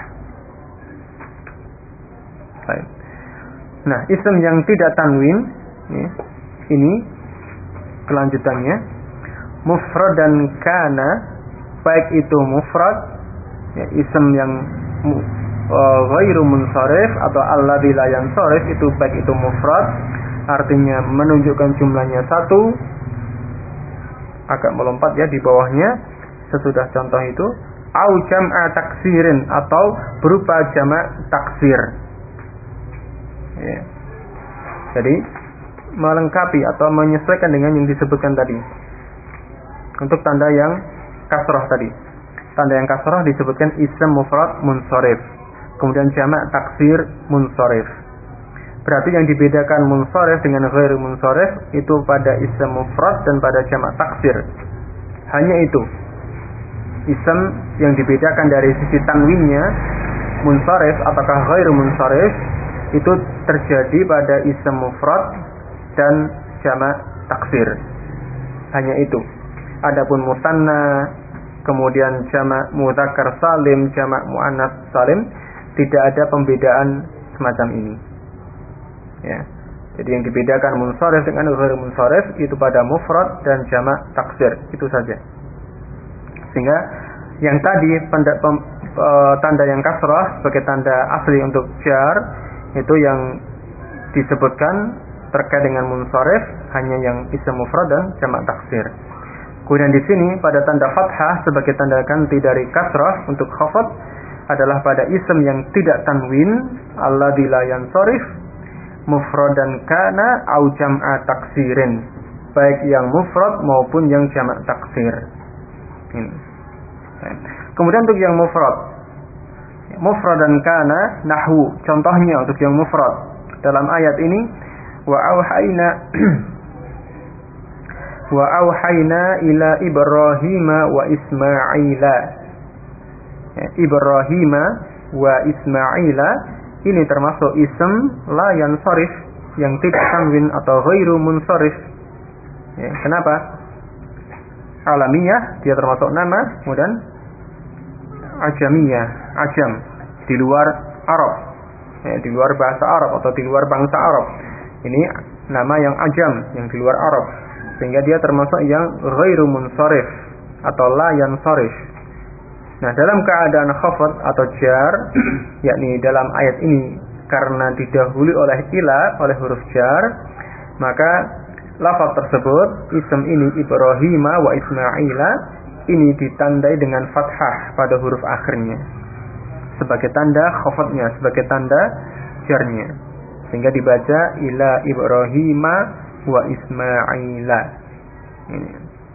Baik. Nah, isim yang tidak tanwin, ini kelanjutannya, mufrad dan kana, baik itu mufrad, ya, isim yang ghairu munsharif atau alladzi la yansharif, itu baik itu mufrad, artinya menunjukkan jumlahnya 1, agak melompat ya di bawahnya sesudah contoh itu, au jam'a taksirin, atau berupa jamak taksir. Ya. Jadi melengkapi atau menyesuaikan dengan yang disebutkan tadi. Untuk tanda yang kasrah tadi. Tanda yang kasrah disebutkan ism mufrad munsharif. Kemudian jamak taksir munsharif. Berarti yang dibedakan munsharif dengan ghairu munsharif itu pada ism mufrad dan pada jamak taksir. Hanya itu. Ism yang dibedakan dari sisi tanwinnya munsharif ataukah ghairu munsharif itu terjadi pada ism mufrad dan jamak taksir. Hanya itu. Adapun musanna, kemudian jamak mudzakkar salim, jamak muannats salim, tidak ada pembedaan semacam ini. Ya. Jadi yang dibedakan munsharif dengan ghairu munsharif itu pada mufrad dan jamak taksir, itu saja. Sehingga yang tadi tanda yang kasrah sebagai tanda asli untuk jar itu yang disebutkan terkait dengan munsharif hanya yang ism mufrad dan jamak taksir. Kemudian di sini pada tanda fathah sebagai tanda ganti dari kasrah untuk khafad adalah pada ism yang tidak tanwin alladzi la yansharif mufradan kana au jam'a taksirin, baik yang mufrad maupun yang jamak taksir. Ini. Kemudian untuk yang mufradan kana nahwu, contohnya untuk yang mufrad dalam ayat ini wa auhayna ila Ibrahima wa Ismaila. Ibrahima wa Ismaila ini termasuk ism la yansharif yang tidak tanwin atau ghairu munsharif. Ya, kenapa? Alamiyah dia termasuk nama, kemudian ajamiyah, ajam di luar Arab. Ya, di luar bahasa Arab atau di luar bangsa Arab. Ini nama yang ajam, yang di luar Arab. Sehingga dia termasuk yang ghairu munsharif atau la yansharif. Nah, dalam keadaan khafad atau jar, yakni dalam ayat ini karena didahului oleh ila, oleh huruf jar, maka lafaz tersebut, ism ini Ibrahima wa Ismaila, ini ditandai dengan fathah pada huruf akhirnya sebagai tanda khafadnya, sebagai tanda jarnya, sehingga dibaca ila Ibrahima wa Ismaila. Ini.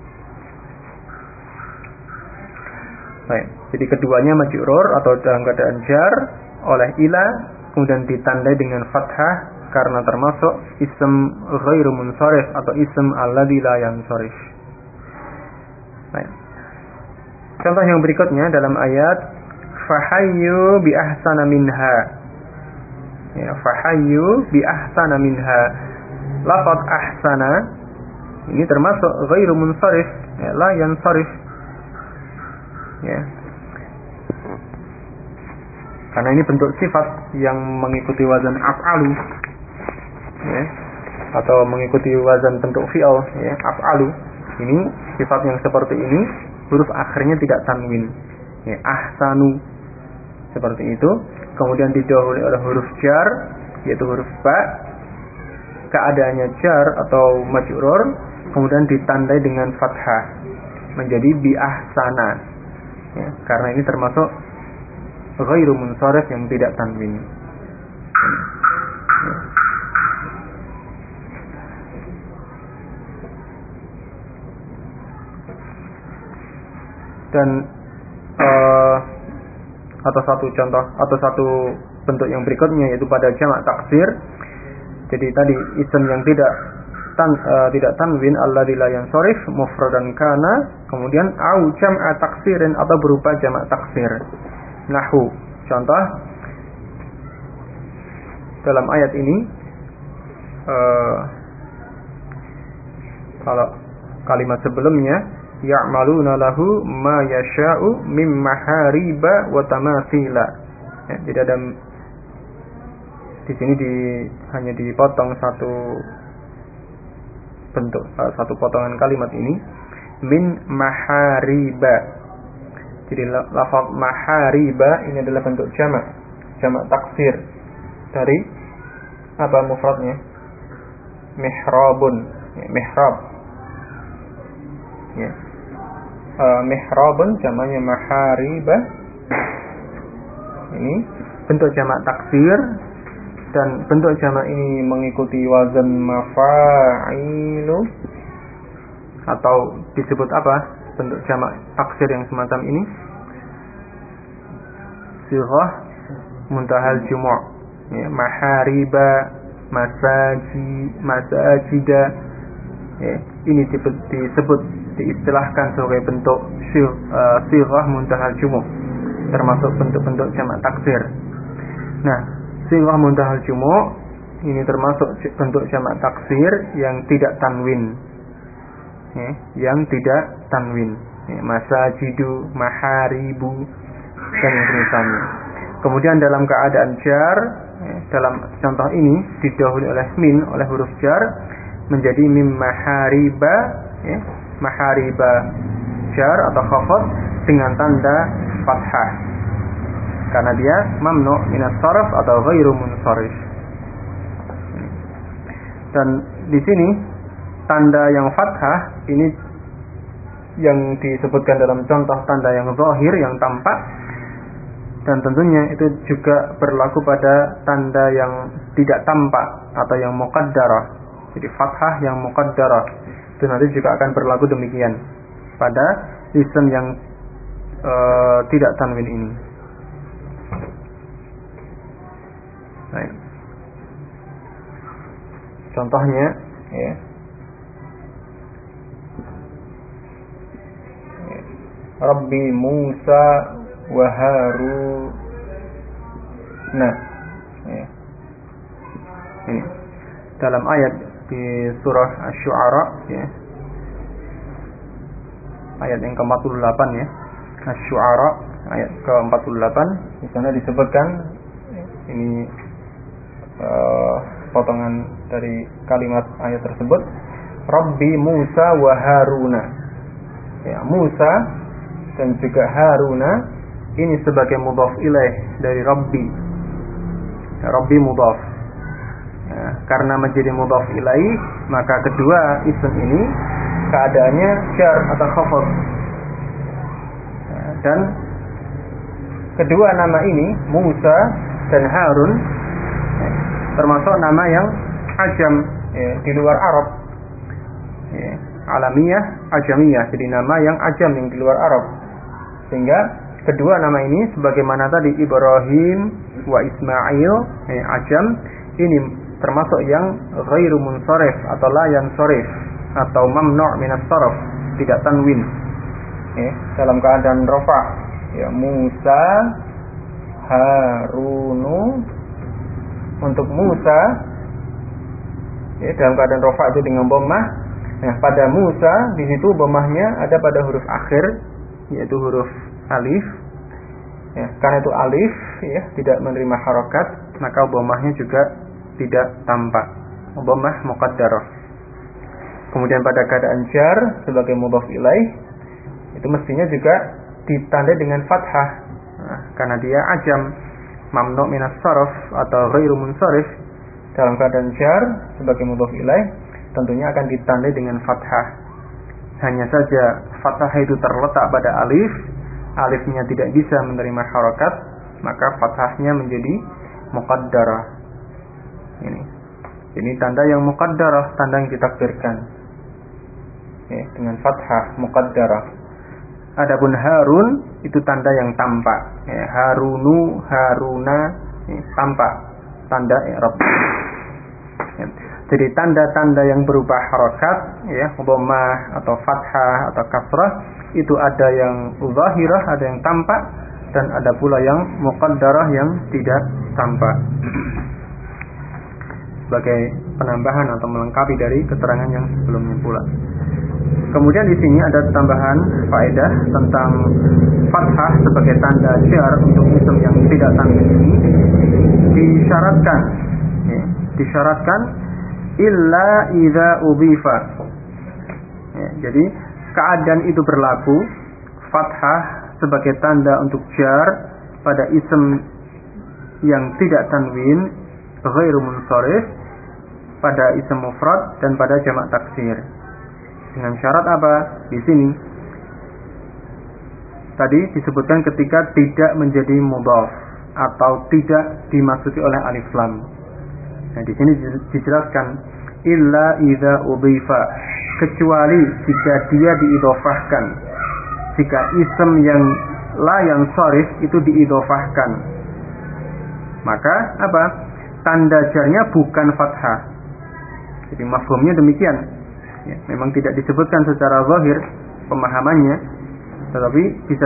Baik, jadi keduanya majrur atau dalam keadaan jar oleh ila, kemudian ditandai dengan fathah karena termasuk ism ghairu munsharif atau ism alladzi la yansharif. Baik. Contoh yang berikutnya dalam ayat fahayyu bi ahsana minha. Ya, fahayyu bi ahsana minha. Lafaz ahsana ini termasuk ghairu munsharif, ya, la yansharif. Ya. Karena ini bentuk sifat yang mengikuti wazan af'alu, ya, atau mengikuti wazan bentuk fi'al, ya, af'alu. Ini sifat yang seperti ini huruf akhirnya tidak tanwin, ya, ahsanu seperti itu. Kemudian didahului oleh huruf jar yaitu huruf ba, keadaannya jar atau majrur, kemudian ditandai dengan fathah menjadi bi ahsana. Ya, karena ini termasuk ghairu munsharif yang tidak tanwin. Dan atau satu contoh atau satu bentuk yang berikutnya yaitu pada jamak taksir. Jadi tadi isim yang tidak tanwin alladzi la yansharif mufradan kana, kemudian au jam'a taksirin atau berupa jamak taksir. Nahwu, contoh dalam ayat ini kalau kalimat sebelumnya ya'maluna lahu ma yasha'u mim mahariba wa tamathila. Ya, jadi ada di sini hanya dipotong satu bentuk, satu potongan kalimat ini min mahariba. Jadi lafaz mahariba ini adalah bentuk jamak taksir dari apa mufradnya? Mihrabun, ya, mihrab. Ya. Mihrabun jamaknya mahariba. Ini bentuk jamak taksir dan bentuk jamak ini mengikuti wazan mafa'ilu atau disebut apa? bentuk jamak taksir yang semacam ini sighah muntahal jumu', ya, mahariba, masajida, ya, ini disebut diistilahkan sebagai bentuk sighah muntahal jumu', termasuk bentuk-bentuk jamak taksir. Nah, sighah muntahal jumu' ini termasuk bentuk jamak taksir yang tidak tanwin, ya, yang tidak tanwin, ya, masajidu, maharibu dan yang semisalnya. Kemudian dalam keadaan jar, ya, dalam contoh ini didahului oleh min, oleh huruf jar menjadi mim mahariba, ya, mahariba jar atau khafad dengan tanda fathah karena dia mamnu' minas sarf atau ghairu munsharif. Dan di sini tanda yang fathah ini yang disebutkan dalam contoh tanda yang zahir, yang tampak, dan tentunya itu juga berlaku pada tanda yang tidak tampak atau yang muqaddarah. Jadi fathah yang muqaddarah itu nanti juga akan berlaku demikian pada isim yang tidak tanwin ini. Baik. Contohnya, ya, Rabbi Musa wa Harun. Nah, ya. Ini dalam ayat di surah Asy-Syu'ara, ya, ayat yang ke-48, ya, Asy-Syu'ara ayat ke-48, di sana disebutkan ini potongan dari kalimat ayat tersebut, Rabbi Musa wa Haruna. Ya, Musa dan juga Haruna ini sebagai mudhaf ilaih dari Rabbi. Ya, Rabbi mudhaf. Ya, karena menjadi mudhaf ilaih, maka kedua isim ini keadaannya jar atau khafad. Ya, dan kedua nama ini Musa dan Harun, ya, termasuk nama yang ajam, ya, di luar Arab, ya, alamiyah, ajamiyah, jadi nama yang ajam yang di luar Arab. Sehingga kedua nama ini sebagaimana tadi Ibrahim wa Ismail, ya, ajam, ini termasuk yang ghairu munsharif atau la yansharif atau mamnu' minas sarf, tidak tanwin, ya, dalam keadaan rafa, ya, Musa Harunu. Untuk Musa, ya, dalam keadaan rafa itu dengan dhammah. Nah, pada Musa di situ dhammahnya ada pada huruf akhir, yaitu huruf alif. Ya, karena itu alif, ya, tidak menerima harokat, maka dhammahnya juga tidak tampak, dhammah muqaddarah. Kemudian pada keadaan jar sebagai mudhaf ilaih, itu mestinya juga ditandai dengan fathah, nah, karena dia ajam, mamnu' minas sarf atau ghairu munsharif. Dalam keadaan jar sebagai mudhaf ilaih tentunya akan ditandai dengan fathah. Hanya saja fathah itu terletak pada alif, alifnya tidak bisa menerima harokat, maka fathahnya menjadi muqaddarah. Ini tanda yang muqaddarah, tanda yang ditakdirkan, ya, dengan fathah muqaddarah. Adapun Harun itu tanda yang tampak, ya, Harunu, Haruna, ya, tampak tanda i'rab. Ya. Jadi tanda-tanda yang berupa harokat, ya, dhammah atau fathah atau kasrah, itu ada yang zahirah, ada yang tampak, dan ada pula yang muqaddarah yang tidak tampak. Sebagai penambahan atau melengkapi dari keterangan yang sebelumnya pula. Kemudian di sini ada tambahan faedah tentang fathah sebagai tanda jar untuk isim yang tidak tanwin ini disyaratkan, ya, disyaratkan illa idza udhifa. Ya, jadi keadaan itu berlaku fathah sebagai tanda untuk jar pada isim yang tidak tanwin ghairu munsharif, pada isim mufrad dan pada jamak taksir. Dengan syarat apa? Di sini tadi disebutkan ketika tidak menjadi mudhaf atau tidak dimasuki oleh alif lam. Nah, di sini dijelaskan illa idza udhifa, kecuali jika dia diidhofahkan jika ism yang la yansharif itu diidhofahkan, maka apa? Tanda jarnya bukan fathah. Jadi mafhumnya demikian. Ya, memang tidak disebutkan secara zahir pemahamannya, tetapi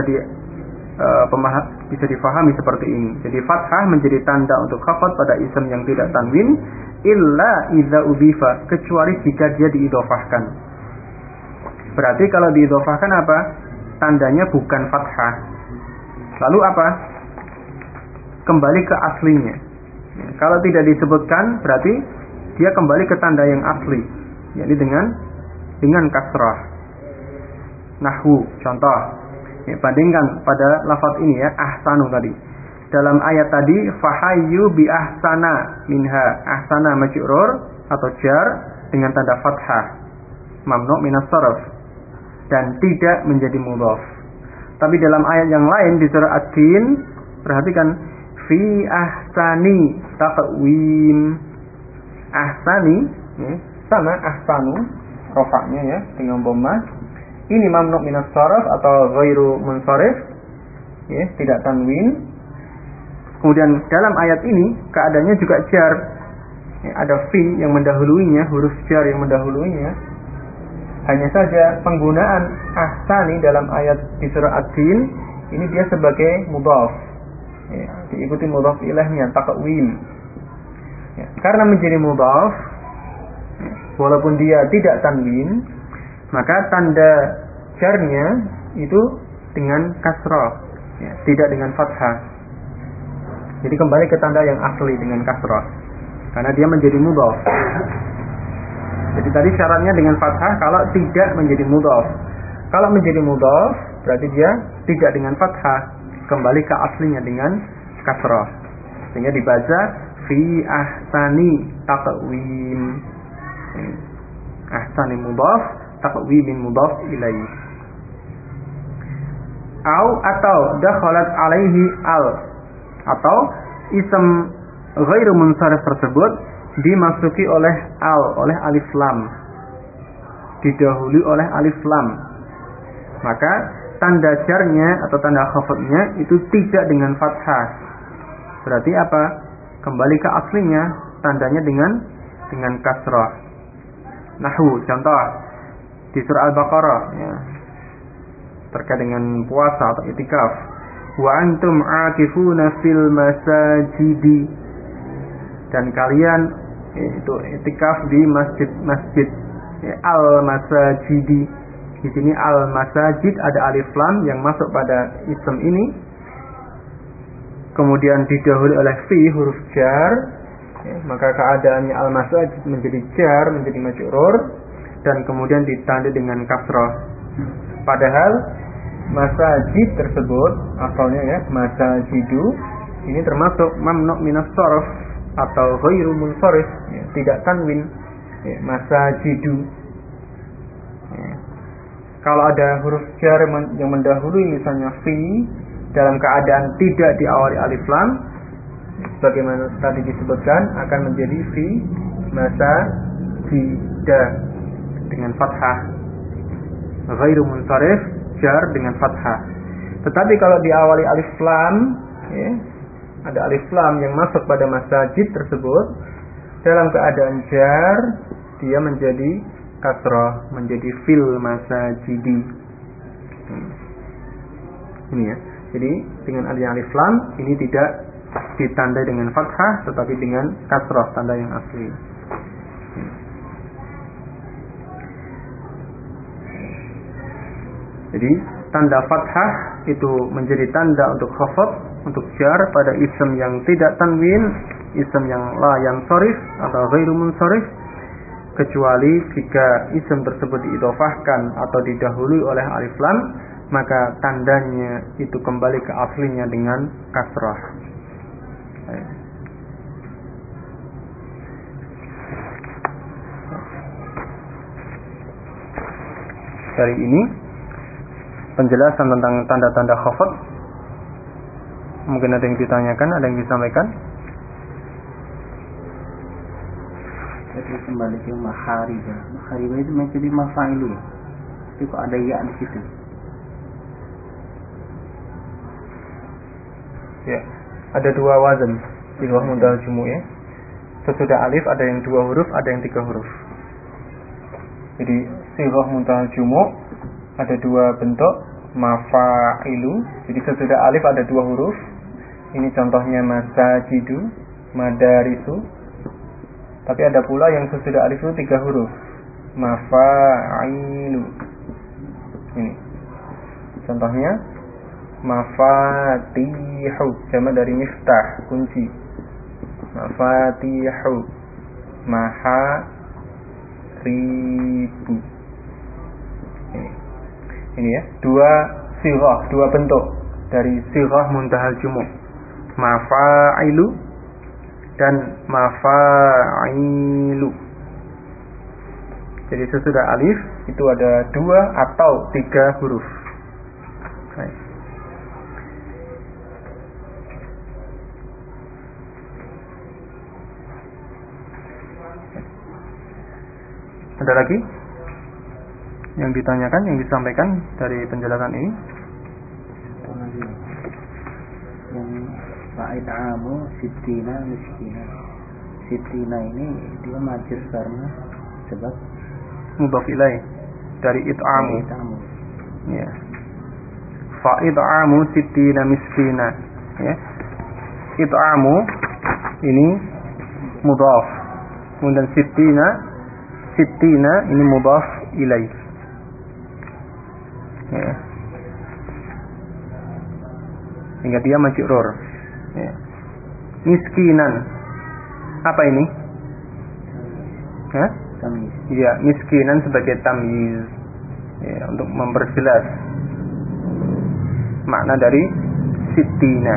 bisa difahami seperti ini. Jadi fathah menjadi tanda untuk khafat pada ism yang tidak tanwin, illa idza udhifa, kecuali jika dia diidhofahkan. Berarti kalau diidhofahkan apa? Tandanya bukan fathah. Lalu apa? Kembali ke aslinya. Kalau tidak disebutkan, berarti dia kembali ke tanda yang asli, yakni dengan kasrah. Nahwu, contoh. Ya, bandingkan pada lafaz ini ya, ahsanu tadi. Dalam ayat tadi, fahayyu bi ahsana minha. Ahsana majrur atau jar dengan tanda fathah, mamnu minas sarf, dan tidak menjadi mudhaf. Tapi dalam ayat yang lain di surah Ad-Din, perhatikan, fi ahsani taqwim. Ahsani ya, sama ahsanu rafa'nya ya dengan dhamma. Ini mamnu minas sarf atau ghairu munsharif ya, tidak tanwin. Kemudian dalam ayat ini keadaannya juga jar ya, ada fi yang mendahuluinya, huruf jar yang mendahuluinya. Hanya saja penggunaan ahsani dalam ayat di surah Ad-Din ini dia sebagai mudhaf ya, diikuti mudhaf ilaihnya taqwim ya, karena menjadi mudhaf ya, walaupun dia tidak tanwin, maka tanda jarnya itu dengan kasrah ya, tidak dengan fathah. Jadi kembali ke tanda yang asli dengan kasrah, karena dia menjadi mudhaf. Jadi tadi syaratnya dengan fathah kalau tidak menjadi mudhaf. Kalau menjadi mudhaf berarti dia tidak dengan fathah, kembali ke aslinya dengan kasrah. Sehingga dibaca fi ahsani taqwim. Ahsani mudhaf, taqwimin mudhaf ilaih. Atau dakhalat alaihi al, atau ism ghairu munsharif tersebut dimasuki oleh oleh alif lam, didahului oleh alif lam, maka tanda jarnya atau tanda khafadnya itu tidak dengan fathah. Berarti apa? Kembali ke aslinya, tandanya dengan kasrah. Nahwu, contoh di surah Al-Baqarah ya, terkait dengan puasa atau itikaf. Wa antum aakifuna fil masajidi, dan kalian itu itikaf di masjid-masjid ya, al-masajidi. Di sini al-masajid ada alif lam yang masuk pada ism ini, kemudian didahului oleh fi huruf jar ya, maka keadaannya al-masajid menjadi jar, menjadi majrur, dan kemudian ditandai dengan kasrah. Padahal masajid tersebut asalnya ya, masajidu, ini termasuk mamnu minas sarf atau ghairu munsharif ya, tidak tanwin ya, masajidu ya. Kalau ada huruf jar yang mendahului misalnya fi dalam keadaan tidak diawali alif lam, sebagaimana tadi disebutkan, akan menjadi fi masajida dengan fathah, ghairu munsharif jar dengan fathah. Tetapi kalau diawali alif lam ya, ada alif lam yang masuk pada masajid tersebut, dalam keadaan jar dia menjadi kasrah, menjadi fil masajidi. Ini ya. Jadi dengan adanya alif lam ini tidak ditandai dengan fathah, tetapi dengan kasrah, tanda yang asli. Jadi tanda fathah itu menjadi tanda untuk khafad, untuk jar pada ism yang tidak tanwin, ism yang la yansharif atau ghairu munsharif, kecuali jika ism tersebut diidhofahkan atau didahului oleh alif lam, maka tandanya itu kembali ke aslinya dengan kasrah. Dari ini penjelasan tentang tanda-tanda khafad. Mungkin ada yang ditanyakan, ada yang disampaikan. Jadi kembali ke maharibah. Maharibah itu menjadi mafailu ya. Tapi kok ada ya di situ? Ya. Ada dua wazan sighah mudhal jumu' ya. Sesudah alif ada yang 2 huruf, ada yang 3 huruf. Jadi sighah mudhal jumu' ada 2 bentuk, mafa'ilu. Jadi sesudah alif ada 2 huruf. Ini contohnya masajidu, madarisu. Tapi ada pula yang sesudah alif itu 3 huruf, mafa'ilu. Ini contohnya mafatihu, jamak dari miftah, kunci. Mafatihu, maharibu. Ini ya, 2 sighah, 2 bentuk dari sighah muntahal jumu', mafa'ilu dan mafa'ilu. Jadi sesudah alif itu ada 2 atau 3 huruf. Baik. Ada lagi yang ditanyakan, yang disampaikan dari penjelasan ini? Yang fa'id'amu sittina miskina. Sittina ini dia majur karena sebab mudhaf ilaih dari it'amu. Ya. Fa'id'amu sittina miskina. Ya. It'amu ini mudhaf. Kemudian sittina ini mudhaf ilaih. Ya. Hingga dia majrur. Ya. Miskinan. Apa ini? Hah? Tamyiz. Ya, miskinan sebagai tamyiz. Ya, untuk memperjelas makna dari sittina.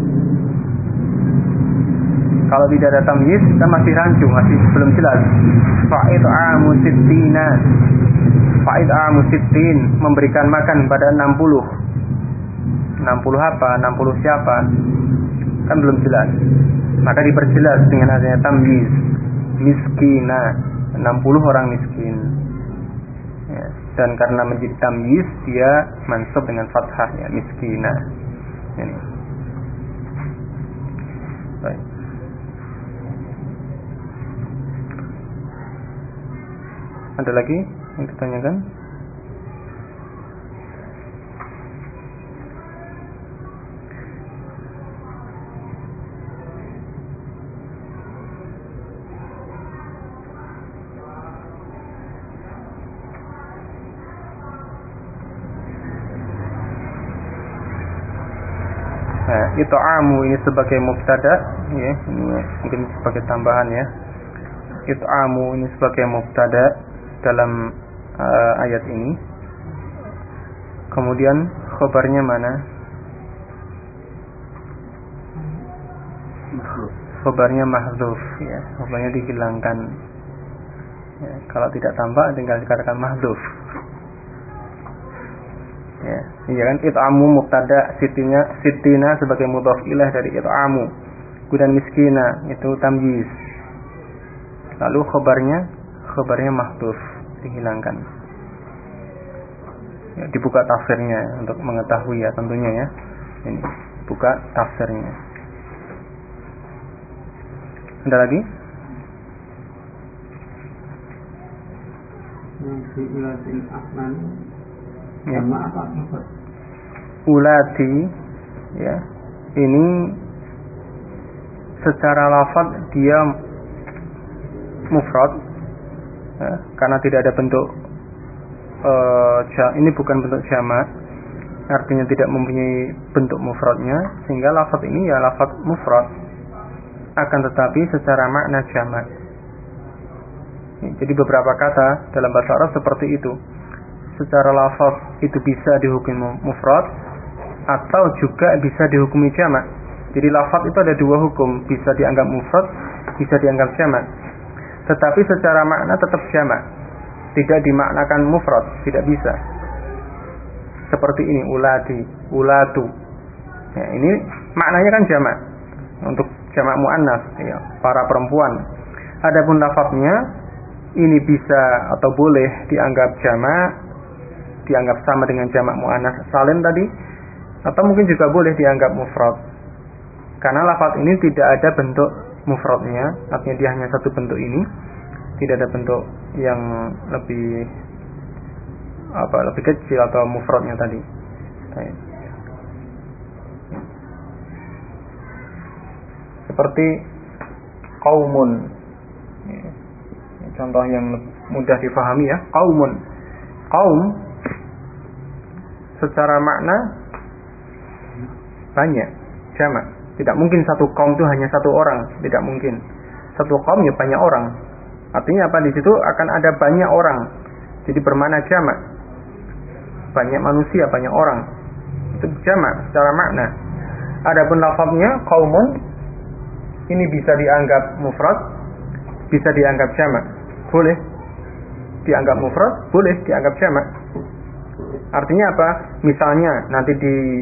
Kalau tidak ada tamyiz, kita masih rancu, masih belum jelas. Fa'id'amu sittina. Fa'id'amu sittin, memberikan makan pada 60. 60 apa? 60 siapa? Kan belum jelas. Maka diperjelas dengan adanya tamyiz. Miskina, 60 orang miskin. Ya, dan karena menjadi tamyiz, dia mansub dengan fathah ya, miskina. Ini. Baik. Ada lagi yang ditanyakan? It'amu ini sebagai mubtada ya, ini mungkin sebagai tambahan ya. It'amu ini sebagai mubtada dalam ayat ini. Kemudian khabarnya mana? Khabarnya mahdzuf ya, khabarnya dihilangkan. Ya, kalau tidak tampak tinggal dikatakan mahdzuf. Ya, iya kan, it'amu mubtada, sittina sebagai mudhaf ilaih dari it'amu. Kemudian miskina itu tamyiz. Lalu khabarnya mahdzuf, dihilangkan. Ya, dibuka tafsirnya untuk mengetahui ya tentunya ya. Ini buka tafsirnya. Ada lagi? Ya. Ulati ya, ini secara lafaz dia mufrad ya, karena tidak ada bentuk ini bukan bentuk jamak, artinya tidak mempunyai bentuk mufradnya, sehingga lafaz ini ya lafaz mufrad, akan tetapi secara makna jamak. Jadi beberapa kata dalam bahasa Arab seperti itu. Secara lafaz itu bisa dihukumi mufrad atau juga bisa dihukumi jamak. Jadi lafaz itu ada 2 hukum, bisa dianggap mufrad, bisa dianggap jamak. Tetapi secara makna tetap jamak, tidak dimaknakan mufrad, tidak bisa. Seperti ini, ulati, ulatu. Ya, ini maknanya kan jamak, untuk jamak muannas, ya, para perempuan. Adapun lafaznya ini bisa atau boleh dianggap jamak, dianggap sama dengan jamak muannas salim tadi, atau mungkin juga boleh dianggap mufrad. Karena lafaz ini tidak ada bentuk mufradnya, artinya dia hanya satu bentuk ini, tidak ada bentuk yang lebih kecil atau mufradnya tadi. Seperti qaumun. Contoh yang mudah difahami ya, qaumun. Qaum secara makna banyak, jamak. Tidak mungkin satu kaum itu hanya satu orang, tidak mungkin. Satu kaum ya banyak orang. Artinya apa, di situ akan ada banyak orang. Jadi bermakna jamak. Banyak manusia, banyak orang. Itu jamak secara makna. Adapun lafaznya qaumun ini bisa dianggap mufrad, bisa dianggap jamak. Boleh dianggap mufrad, boleh dianggap jamak. Artinya apa? Misalnya nanti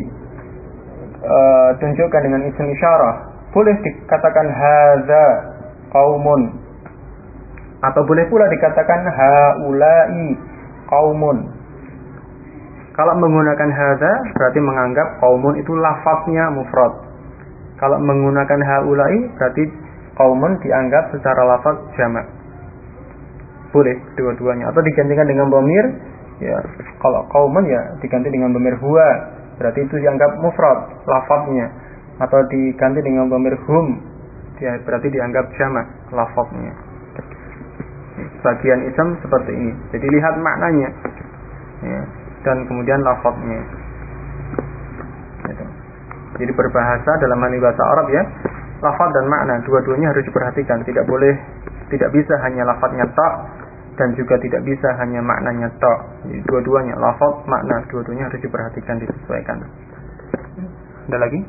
tunjukkan dengan isim isyarah, boleh dikatakan hadza qaumun, atau boleh pula dikatakan haula'i qaumun. Kalau menggunakan hadza berarti menganggap qaumun itu lafaznya mufrad. Kalau menggunakan haula'i berarti qaumun dianggap secara lafaz jamak. Boleh dua-duanya, atau digantikan dengan dhamir. Ya, kalau qaumun ya diganti dengan dhamir huwa, berarti itu dianggap mufrad lafaznya, atau diganti dengan dhamir hum, ya berarti dianggap jamak lafaznya. Bagian ism seperti ini. Jadi lihat maknanya ya, dan kemudian lafaznya. Gitu. Jadi berbahasa dalam bahasa Arab ya, lafaz dan makna dua-duanya harus diperhatikan. Tidak bisa hanya lafaznya ta, dan juga tidak bisa hanya maknanya ta. Jadi dua-duanya, lafaz, makna, dua-duanya harus diperhatikan, disesuaikan. Ada lagi?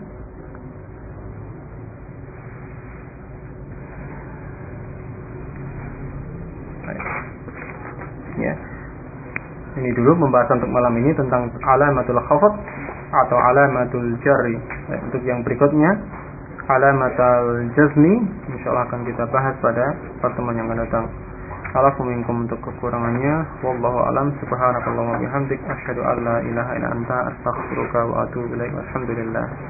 Ya. Ini dulu pembahasan untuk malam ini tentang alamatul khafd atau alamatul jarri. Untuk yang berikutnya alamatul jazmi, insyaallah akan kita bahas pada pertemuan yang akan datang. Alafu minkum, untuk kekurangannya wallahu alam. Subhanakallahumma bihamdik asyhadu an la ilaha illa anta astaghfiruka wa atubu ilaik. Alhamdulillah.